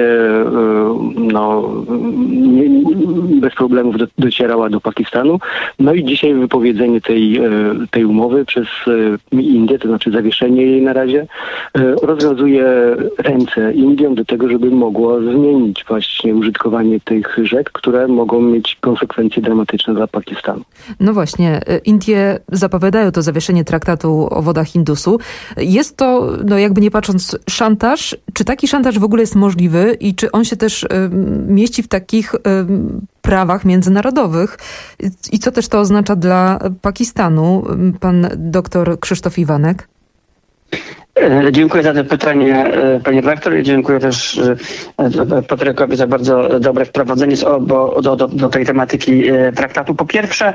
no, nie bez problemów do, docierała do Pakistanu. No i dzisiaj wypowiedzenie tej, tej umowy przez Indię, to znaczy zawieszenie jej na razie, rozwiązuje ręce Indiom do tego, żeby mogło zmienić właśnie użytkowanie tych rzek, które mogą mieć konsekwencje dramatyczne dla Pakistanu. No właśnie, Indie zapowiadają to zawieszenie traktatu o wodach Indusu. Jest to, no jakby nie patrząc, szantaż. Czy taki szantaż w ogóle jest możliwy i czy on się też y, mieści w takich y, prawach międzynarodowych? I co też to oznacza dla Pakistanu? Pan doktor Krzysztof Iwanek. Dziękuję za to pytanie, panie redaktor, i dziękuję też Patrykowi za bardzo dobre wprowadzenie do, do, do tej tematyki traktatu. Po pierwsze,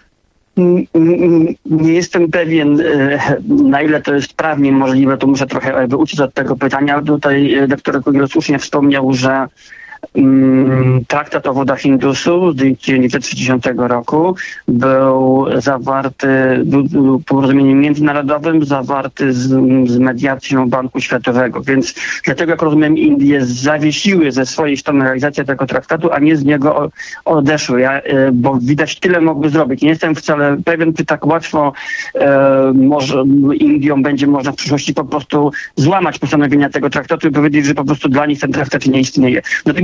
nie jestem pewien, na ile to jest prawnie możliwe, to muszę trochę jakby uciec od tego pytania. Tutaj doktor Kugiel słusznie wspomniał, że Traktat o wodach Indusu z tysiąc dziewięćset sześćdziesiątego roku był zawarty, był porozumieniem międzynarodowym, zawarty z, z mediacją Banku Światowego, więc dlatego, jak rozumiem, Indie zawiesiły ze swojej strony realizację tego traktatu, a nie z niego odeszły, ja, bo widać tyle mogły zrobić. Nie jestem wcale pewien, czy tak łatwo e, może Indiom będzie można w przyszłości po prostu złamać postanowienia tego traktatu i powiedzieć, że po prostu dla nich ten traktat nie istnieje. Natomiast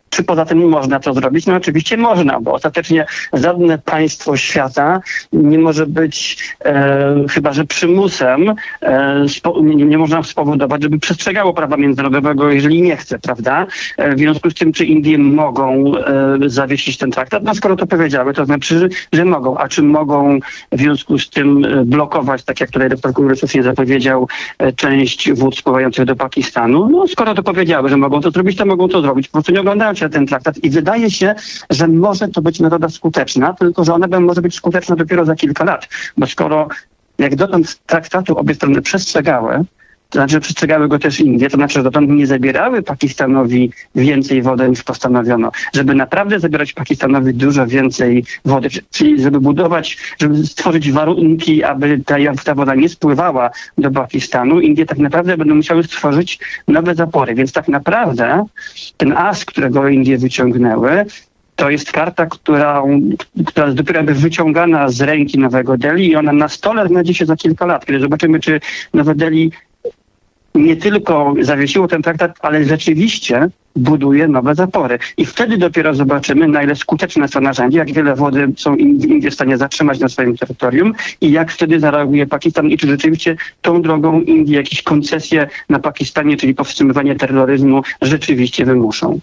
Czy poza tym można to zrobić? No oczywiście można, bo ostatecznie żadne państwo świata nie może być, e, chyba że przymusem, e, spo, nie, nie można spowodować, żeby przestrzegało prawa międzynarodowego, jeżeli nie chce, prawda? E, w związku z tym, czy Indie mogą e, zawiesić ten traktat? No skoro to powiedziały, to znaczy, że, że mogą. A czy mogą w związku z tym blokować, tak jak tutaj doktor Kury słusznie zapowiedział, e, część wód spływających do Pakistanu? No skoro to powiedziały, że mogą to zrobić, to mogą to zrobić. Po prostu nie oglądają się ten traktat i wydaje się, że może to być metoda skuteczna, tylko że ona może być skuteczna dopiero za kilka lat. Bo skoro jak dotąd traktatu obie strony przestrzegały, to znaczy, że przestrzegały go też Indie, to znaczy, że dotąd nie zabierały Pakistanowi więcej wody niż postanowiono. Żeby naprawdę zabierać Pakistanowi dużo więcej wody, czyli żeby budować, żeby stworzyć warunki, aby ta, ta woda nie spływała do Pakistanu, Indie tak naprawdę będą musiały stworzyć nowe zapory. Więc tak naprawdę ten as, którego Indie wyciągnęły, to jest karta, która, która jest dopiero jakby wyciągana z ręki Nowego Delhi i ona na stole znajdzie się za kilka lat, kiedy zobaczymy, czy Nowe Delhi nie tylko zawiesiło ten traktat, ale rzeczywiście buduje nowe zapory. I wtedy dopiero zobaczymy, na ile skuteczne jest to narzędzie, jak wiele wody są Indie w stanie zatrzymać na swoim terytorium i jak wtedy zareaguje Pakistan i czy rzeczywiście tą drogą Indie jakieś koncesje na Pakistanie, czyli powstrzymywanie terroryzmu, rzeczywiście wymuszą.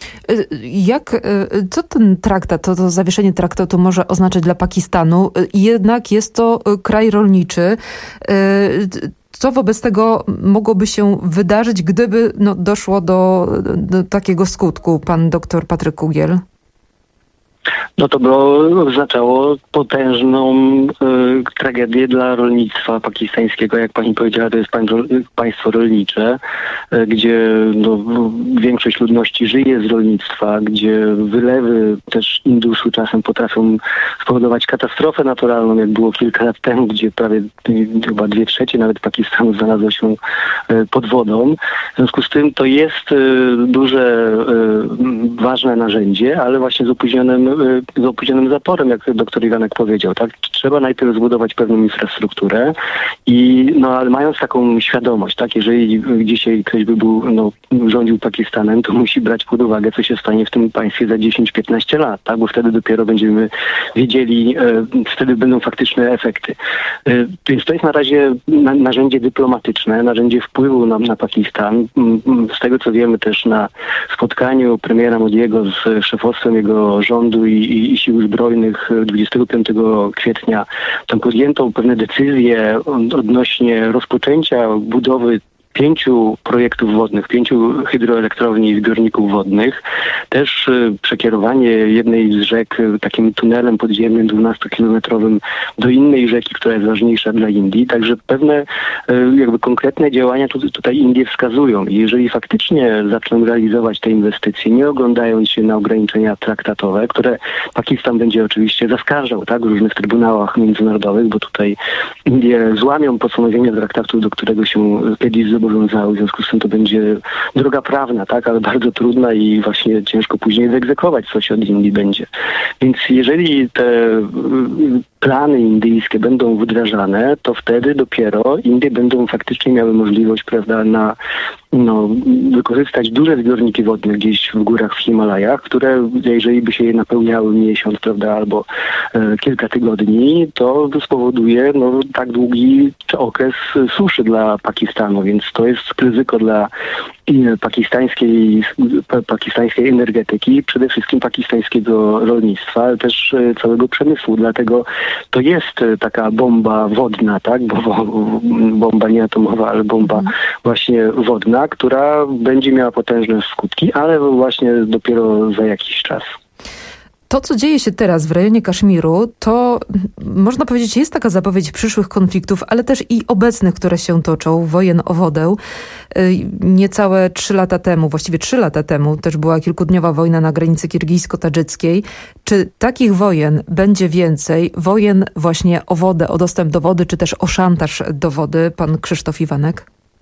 Jak, co ten traktat, to, to zawieszenie traktatu może oznaczać dla Pakistanu? Jednak jest to kraj rolniczy. Co wobec tego mogłoby się wydarzyć, gdyby no, doszło do, do takiego skutku, pan doktor Patryk Kugiel? No to by oznaczało potężną y, tragedię dla rolnictwa pakistańskiego. Jak pani powiedziała, to jest państwo rolnicze, y, gdzie no, większość ludności żyje z rolnictwa, gdzie wylewy też Induszu czasem potrafią spowodować katastrofę naturalną, jak było kilka lat temu, gdzie prawie y, chyba dwie trzecie nawet Pakistanu znalazło się y, pod wodą. W związku z tym to jest y, duże, y, ważne narzędzie, ale właśnie z opóźnionym z opóźnionym zaporem, jak doktor Iwanek powiedział, tak? Trzeba najpierw zbudować pewną infrastrukturę i no, ale mając taką świadomość, tak? Jeżeli dzisiaj ktoś by był, no, rządził Pakistanem, to musi brać pod uwagę, co się stanie w tym państwie za dziesięć piętnaście lat, tak? Bo wtedy dopiero będziemy wiedzieli, e, wtedy będą faktyczne efekty. E, więc to jest na razie na, narzędzie dyplomatyczne, narzędzie wpływu na, na Pakistan. Z tego, co wiemy też na spotkaniu premiera Modiego z szefostwem jego rządu i, i, i sił zbrojnych dwudziestego piątego kwietnia tam podjęto pewne decyzje odnośnie rozpoczęcia budowy pięciu projektów wodnych, pięciu hydroelektrowni i zbiorników wodnych. Też y, przekierowanie jednej z rzek y, takim tunelem podziemnym dwunastokilometrowym do innej rzeki, która jest ważniejsza dla Indii. Także pewne y, jakby konkretne działania tu, tutaj Indie wskazują. I jeżeli faktycznie zaczną realizować te inwestycje, nie oglądając się na ograniczenia traktatowe, które Pakistan będzie oczywiście zaskarżał, tak, w różnych trybunałach międzynarodowych, bo tutaj Indie złamią postanowienia traktatu, do którego się kiedyś zobowiązały. W związku z tym to będzie droga prawna, tak, ale bardzo trudna i właśnie ciężko później wyegzekwować, co się od Indii będzie. Więc jeżeli te plany indyjskie będą wdrażane, to wtedy dopiero Indie będą faktycznie miały możliwość, prawda, na no, wykorzystać duże zbiorniki wodne gdzieś w górach w Himalajach, które jeżeli by się je napełniały miesiąc, prawda, albo e, kilka tygodni, to spowoduje no, tak długi okres suszy dla Pakistanu, więc to jest ryzyko dla pakistańskiej, pakistańskiej energetyki, przede wszystkim pakistańskiego rolnictwa, ale też całego przemysłu. Dlatego to jest taka bomba wodna, tak? Bomba nie atomowa, ale bomba właśnie wodna, która będzie miała potężne skutki, ale właśnie dopiero za jakiś czas. To, co dzieje się teraz w rejonie Kaszmiru, to można powiedzieć, jest taka zapowiedź przyszłych konfliktów, ale też i obecnych, które się toczą, wojen o wodę. Niecałe trzy lata temu, właściwie trzy lata temu, też była kilkudniowa wojna na granicy kirgijsko-tadżyckiej. Czy takich wojen będzie więcej? Wojen właśnie o wodę, o dostęp do wody, czy też o szantaż do wody? Pan Krzysztof Iwanek.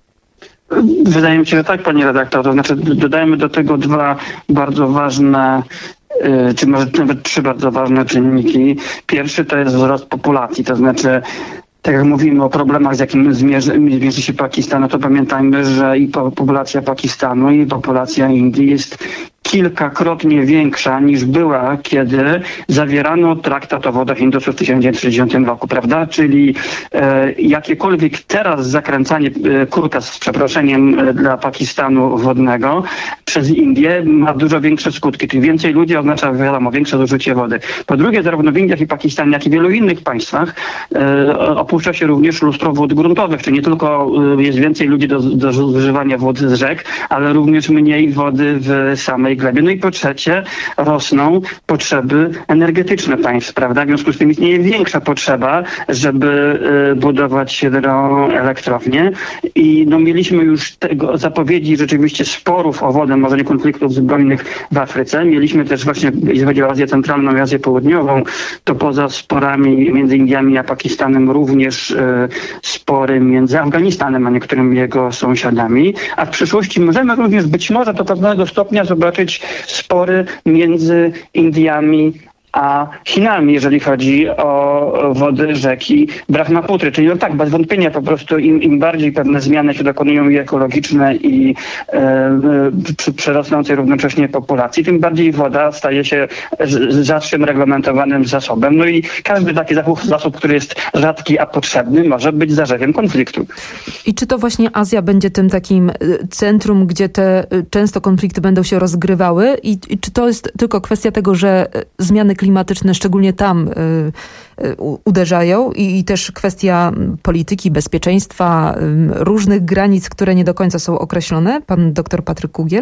Wydaje mi się, że tak, panie redaktor. To znaczy dodajmy do tego dwa bardzo ważne, czy może nawet trzy bardzo ważne czynniki. Pierwszy to jest wzrost populacji, to znaczy tak jak mówimy o problemach, z jakim zmierzy, zmierzy się Pakistan, no to pamiętajmy, że i populacja Pakistanu, i populacja Indii jest kilkakrotnie większa niż była, kiedy zawierano traktat o wodach Indusu w tysiąc dziewięćset sześćdziesiątym roku, prawda? Czyli e, jakiekolwiek teraz zakręcanie e, kurka z przeproszeniem e, dla Pakistanu wodnego przez Indię ma dużo większe skutki. Tym więcej ludzi oznacza, wiadomo, większe zużycie wody. Po drugie, zarówno w Indiach i Pakistanie, jak i w wielu innych państwach e, opuszcza się również lustro wód gruntowych, czyli nie tylko e, jest więcej ludzi do, do zużywania wody z rzek, ale również mniej wody w samej glebie. No i po trzecie, rosną potrzeby energetyczne państw, prawda? W związku z tym istnieje większa potrzeba, żeby y, budować hydroelektrownie i no, mieliśmy już tego zapowiedzi rzeczywiście sporów o wodę, może nie konfliktów zbrojnych w Afryce. Mieliśmy też właśnie, jeśli chodzi o Azję Centralną i Azję Południową, to poza sporami między Indiami a Pakistanem również y, spory między Afganistanem a niektórymi jego sąsiadami, a w przyszłości możemy również być może do pewnego stopnia zobaczyć spory między Indiami a Chinami, jeżeli chodzi o wody rzeki Brahmaputry. Czyli no tak, bez wątpienia po prostu im, im bardziej pewne zmiany się dokonują i ekologiczne i e, przy przerosnącej równocześnie populacji, tym bardziej woda staje się rzadszym reglamentowanym zasobem. No i każdy taki zasób, który jest rzadki, a potrzebny, może być zarzewiem konfliktu. I czy to właśnie Azja będzie tym takim centrum, gdzie te często konflikty będą się rozgrywały? I, i czy to jest tylko kwestia tego, że zmiany klimatyczne szczególnie tam y, y, uderzają i, i też kwestia polityki, bezpieczeństwa, y, różnych granic, które nie do końca są określone? Pan doktor Patryk Kugiel?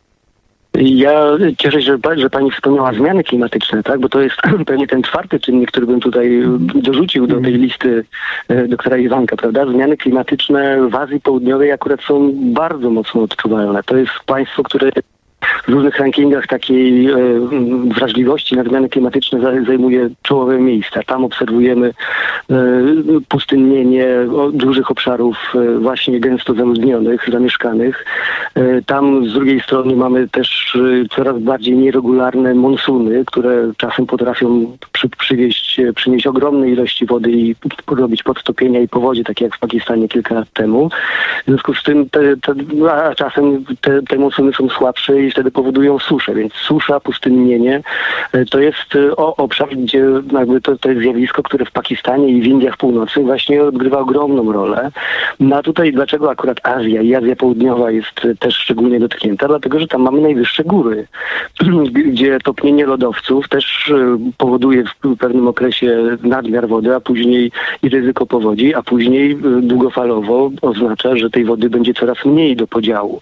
Ja cieszę się, że pani wspomniała zmiany klimatyczne, tak? Bo to jest pewnie ten czwarty czynnik, który bym tutaj dorzucił do tej listy doktora Iwanka, prawda? Zmiany klimatyczne w Azji Południowej akurat są bardzo mocno odczuwalne. To jest państwo, które w różnych rankingach takiej e, wrażliwości na zmiany klimatyczne zajmuje czołowe miejsca. Tam obserwujemy e, pustynnienie o, dużych obszarów e, właśnie gęsto zaludnionych, zamieszkanych. E, tam z drugiej strony mamy też e, coraz bardziej nieregularne monsuny, które czasem potrafią przy, przywieźć, przynieść ogromne ilości wody i robić podtopienia i powodzie, tak jak w Pakistanie kilka lat temu. W związku z tym te, te, a czasem te, te monsuny są słabsze i wtedy powodują suszę, więc susza, pustynnienie to jest o, obszar, gdzie jakby to, to jest zjawisko, które w Pakistanie i w Indiach Północnych właśnie odgrywa ogromną rolę. No a tutaj dlaczego akurat Azja i Azja Południowa jest też szczególnie dotknięta? Dlatego, że tam mamy najwyższe góry, gdzie topnienie lodowców też powoduje w pewnym okresie nadmiar wody, a później i ryzyko powodzi, a później długofalowo oznacza, że tej wody będzie coraz mniej do podziału.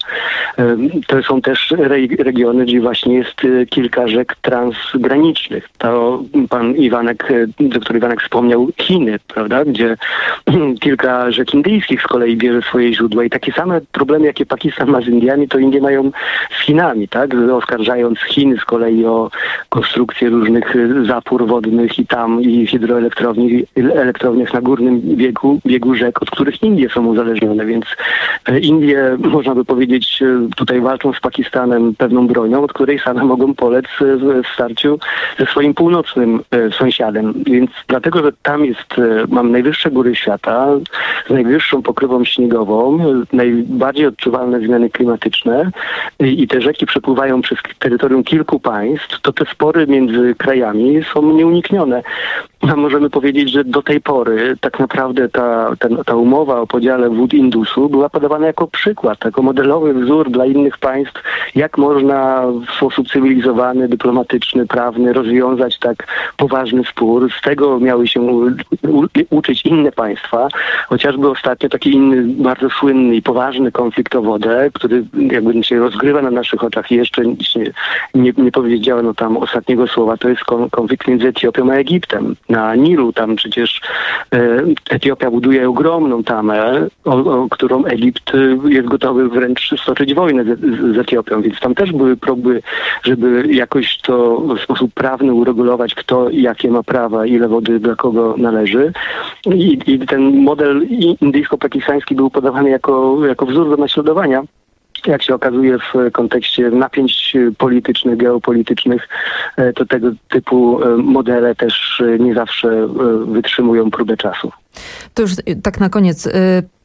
To są też regiony, gdzie właśnie jest kilka rzek transgranicznych. To pan Iwanek, doktor Iwanek wspomniał Chiny, prawda, gdzie kilka rzek indyjskich z kolei bierze swoje źródła i takie same problemy, jakie Pakistan ma z Indiami, to Indie mają z Chinami, tak, oskarżając Chiny z kolei o konstrukcję różnych zapór wodnych i tam i hydroelektrowni, elektrowniach na górnym biegu, biegu rzek, od których Indie są uzależnione, więc Indie, można by powiedzieć, tutaj walczą z Pakistanem pewną bronią, od której same mogą polec w starciu ze swoim północnym sąsiadem. Więc dlatego, że tam jest, mam najwyższe góry świata, z najwyższą pokrywą śniegową, najbardziej odczuwalne zmiany klimatyczne i te rzeki przepływają przez terytorium kilku państw, to te spory między krajami są nieuniknione. A możemy powiedzieć, że do tej pory tak naprawdę ta, ta, ta umowa o podziale wód Indusu była podawana jako przykład, jako modelowy wzór dla innych państw, jak można w sposób cywilizowany, dyplomatyczny, prawny rozwiązać tak poważny spór. Z tego miały się u, u, uczyć inne państwa. Chociażby ostatnio taki inny, bardzo słynny i poważny konflikt o wodę, który jakby się rozgrywa na naszych oczach i jeszcze nie, nie, nie powiedziano tam ostatniego słowa, to jest konflikt między Etiopią a Egiptem. Na Nilu tam przecież e, Etiopia buduje ogromną tamę, o, o którą Egipt jest gotowy wręcz stoczyć wojnę z, z Etiopią, więc tam też były próby, żeby jakoś to w sposób prawny uregulować, kto jakie ma prawa, ile wody dla kogo należy. I, i ten model indyjsko-pakistański był podawany jako, jako wzór do naśladowania. Jak się okazuje w kontekście napięć politycznych, geopolitycznych, to tego typu modele też nie zawsze wytrzymują próbę czasu. To już tak na koniec.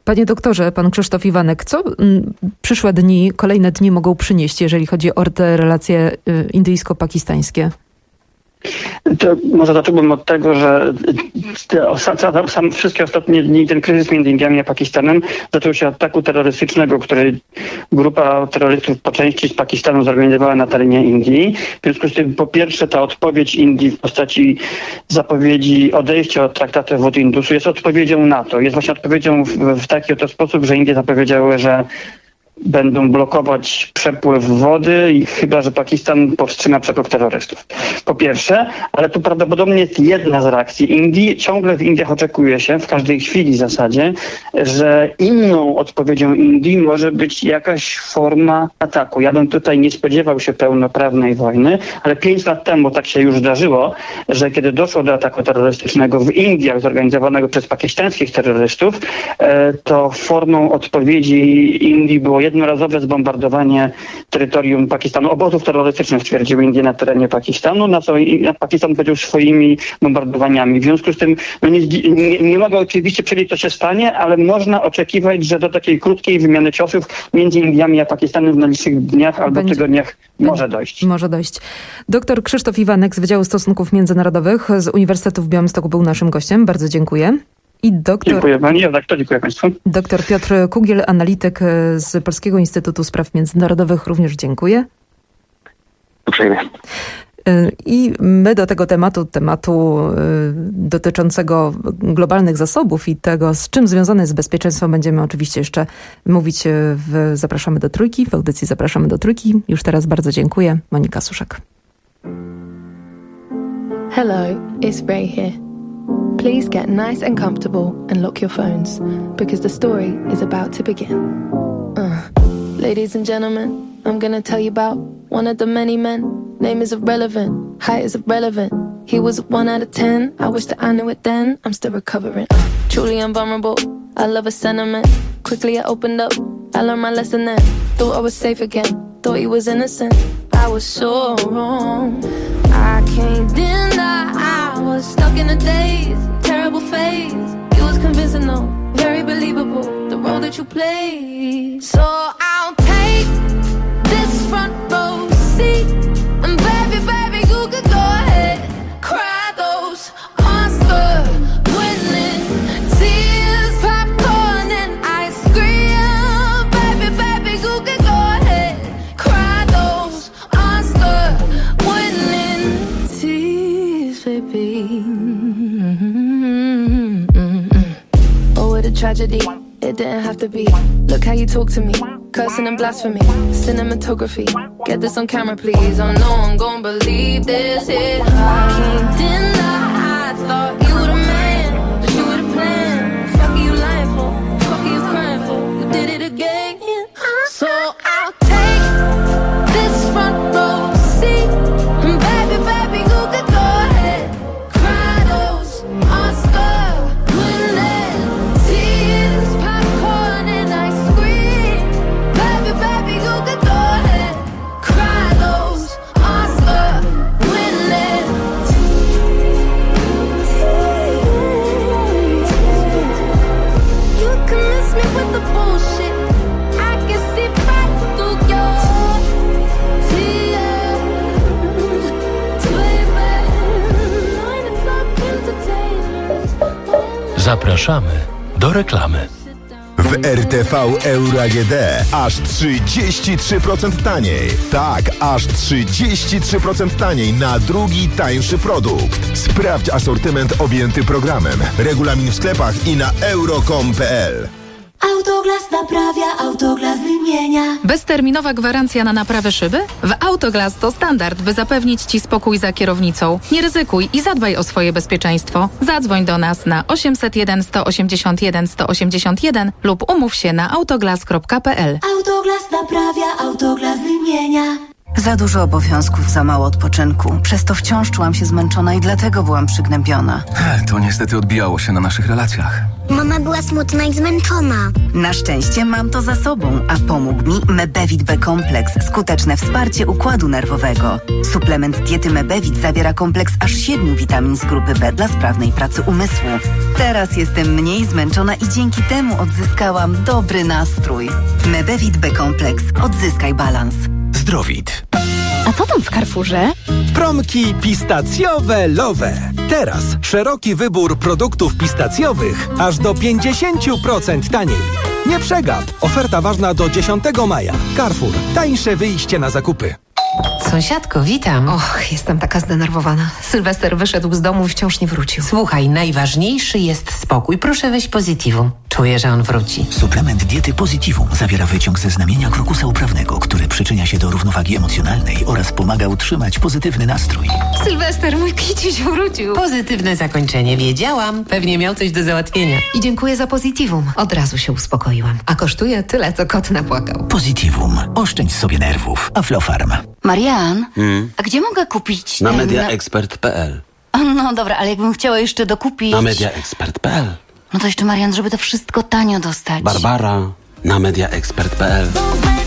Panie doktorze, pan Krzysztof Iwanek, co m, przyszłe dni, kolejne dni mogą przynieść, jeżeli chodzi o te relacje y, indyjsko-pakistańskie? To może zacząłbym od tego, że te, sam, sam, wszystkie ostatnie dni, ten kryzys między Indiami a Pakistanem zaczął się od ataku terrorystycznego, który grupa terrorystów po części z Pakistanu zorganizowała na terenie Indii. W związku z tym po pierwsze ta odpowiedź Indii w postaci zapowiedzi odejścia od traktatu wód Indusu jest odpowiedzią na to. Jest właśnie odpowiedzią w, w taki oto sposób, że Indie zapowiedziały, że będą blokować przepływ wody i chyba, że Pakistan powstrzyma przepływ terrorystów. Po pierwsze, ale tu prawdopodobnie jest jedna z reakcji Indii. Ciągle w Indiach oczekuje się, w każdej chwili w zasadzie, że inną odpowiedzią Indii może być jakaś forma ataku. Ja bym tutaj nie spodziewał się pełnoprawnej wojny, ale pięć lat temu tak się już zdarzyło, że kiedy doszło do ataku terrorystycznego w Indiach zorganizowanego przez pakistańskich terrorystów, to formą odpowiedzi Indii było jednorazowe zbombardowanie terytorium Pakistanu, obozów terrorystycznych, stwierdziły Indie na terenie Pakistanu, na co Pakistan powiedział swoimi bombardowaniami. W związku z tym no nie, nie, nie mogę oczywiście przewidzieć, co się stanie, ale można oczekiwać, że do takiej krótkiej wymiany ciosów między Indiami a Pakistanem w najbliższych dniach albo Będzie. tygodniach może dojść. Może dojść. Doktor Krzysztof Iwanek z Wydziału Stosunków Międzynarodowych z Uniwersytetu w Białymstoku był naszym gościem. Bardzo dziękuję. I doktor, dziękuję pani, ja tak, dziękuję państwu. Doktor Piotr Kugiel, analityk z Polskiego Instytutu Spraw Międzynarodowych, również dziękuję. Uprzejmie. I my do tego tematu, tematu dotyczącego globalnych zasobów i tego, z czym związane jest bezpieczeństwo, będziemy oczywiście jeszcze mówić w Zapraszamy do Trójki, w audycji Zapraszamy do Trójki. Już teraz bardzo dziękuję. Monika Suszek. Hello, it's Ray here. Please get nice and comfortable and lock your phones, because the story is about to begin. Uh. Ladies and gentlemen, I'm gonna tell you about one of the many men. Name is irrelevant, height is irrelevant. He was a one out of ten, I wish that I knew it then. I'm still recovering. Truly invulnerable, I love a sentiment. Quickly I opened up, I learned my lesson then. Thought I was safe again, thought he was innocent. I was so wrong, I can't deny I was stuck in a daze, terrible phase. It was convincing though, very believable, the role that you played. So I'll take this front row seat, and baby, baby, you could go ahead, cry those Oscar-winning tears, popcorn and ice cream. Baby, baby, you could go ahead, cry those Oscar-winning tears, baby. Oh, what a tragedy. It didn't have to be. Look how you talk to me, cursing and blasphemy, cinematography. Get this on camera, please. Oh no, I'm gonna believe this. It I can't deny. I thought you were the man, that you were the plan. Fuck are you lying for? Fuck are you crying for? You did it again. So I'll take this front row seat, and baby, baby, you could go ahead, cry those Oscar-winning tears, popcorn and ice cream. Baby, baby, you could go ahead, cry those Oscar-winning tears. You can miss me with the bullshit, I can see right through your tears. Baby, nine o'clock entertainment. Zapraszamy do reklamy. W R T V Euro A G D aż trzydzieści trzy procent taniej. Tak, aż trzydzieści trzy procent taniej na drugi tańszy produkt. Sprawdź asortyment objęty programem. Regulamin w sklepach i na euro kropka com kropka p l. Autoglas naprawia, Autoglas wymienia. Bezterminowa gwarancja na naprawę szyby? W Autoglas to standard, by zapewnić Ci spokój za kierownicą. Nie ryzykuj i zadbaj o swoje bezpieczeństwo. Zadzwoń do nas na osiemset jeden, sto osiemdziesiąt jeden, sto osiemdziesiąt jeden lub umów się na autoglas kropka p l. Autoglas naprawia, Autoglas wymienia. Za dużo obowiązków, za mało odpoczynku. Przez to wciąż czułam się zmęczona i dlatego byłam przygnębiona. To niestety odbijało się na naszych relacjach. Mama była smutna i zmęczona. Na szczęście mam to za sobą, a pomógł mi Mebevit B Kompleks. Skuteczne wsparcie układu nerwowego. Suplement diety Mebevit zawiera kompleks aż siedmiu witamin z grupy B dla sprawnej pracy umysłu. Teraz jestem mniej zmęczona i dzięki temu odzyskałam dobry nastrój. Mebevit B Kompleks. Odzyskaj balans. Zdrowit. A co tam w Carrefourze? Promki pistacjowe-lowe. Teraz szeroki wybór produktów pistacjowych aż do pięćdziesiąt procent taniej. Nie przegap. Oferta ważna do dziesiątego maja. Carrefour. Tańsze wyjście na zakupy. Sąsiadko, witam. Och, jestem taka zdenerwowana. Sylwester wyszedł z domu i wciąż nie wrócił. Słuchaj, najważniejszy jest spokój. Proszę weź Positivum. Czuję, że on wróci. Suplement diety Positivum zawiera wyciąg ze znamienia krokusa uprawnego, który przyczynia się do równowagi emocjonalnej oraz pomaga utrzymać pozytywny nastrój. Sylwester, mój kiciuś wrócił. Pozytywne zakończenie. Wiedziałam. Pewnie miał coś do załatwienia. I dziękuję za Positivum. Od razu się uspokoiłam. A kosztuje tyle, co kot napłakał. Positivum. Oszczędź sobie nerwów. Aflofarm. Marian, Hmm? a gdzie mogę kupić... Na ten, mediaexpert kropka p l. No dobra, ale jakbym chciała jeszcze dokupić... Na mediaexpert kropka p l. No to jeszcze, Marian, żeby to wszystko tanio dostać. Barbara, na mediaexpert kropka p l.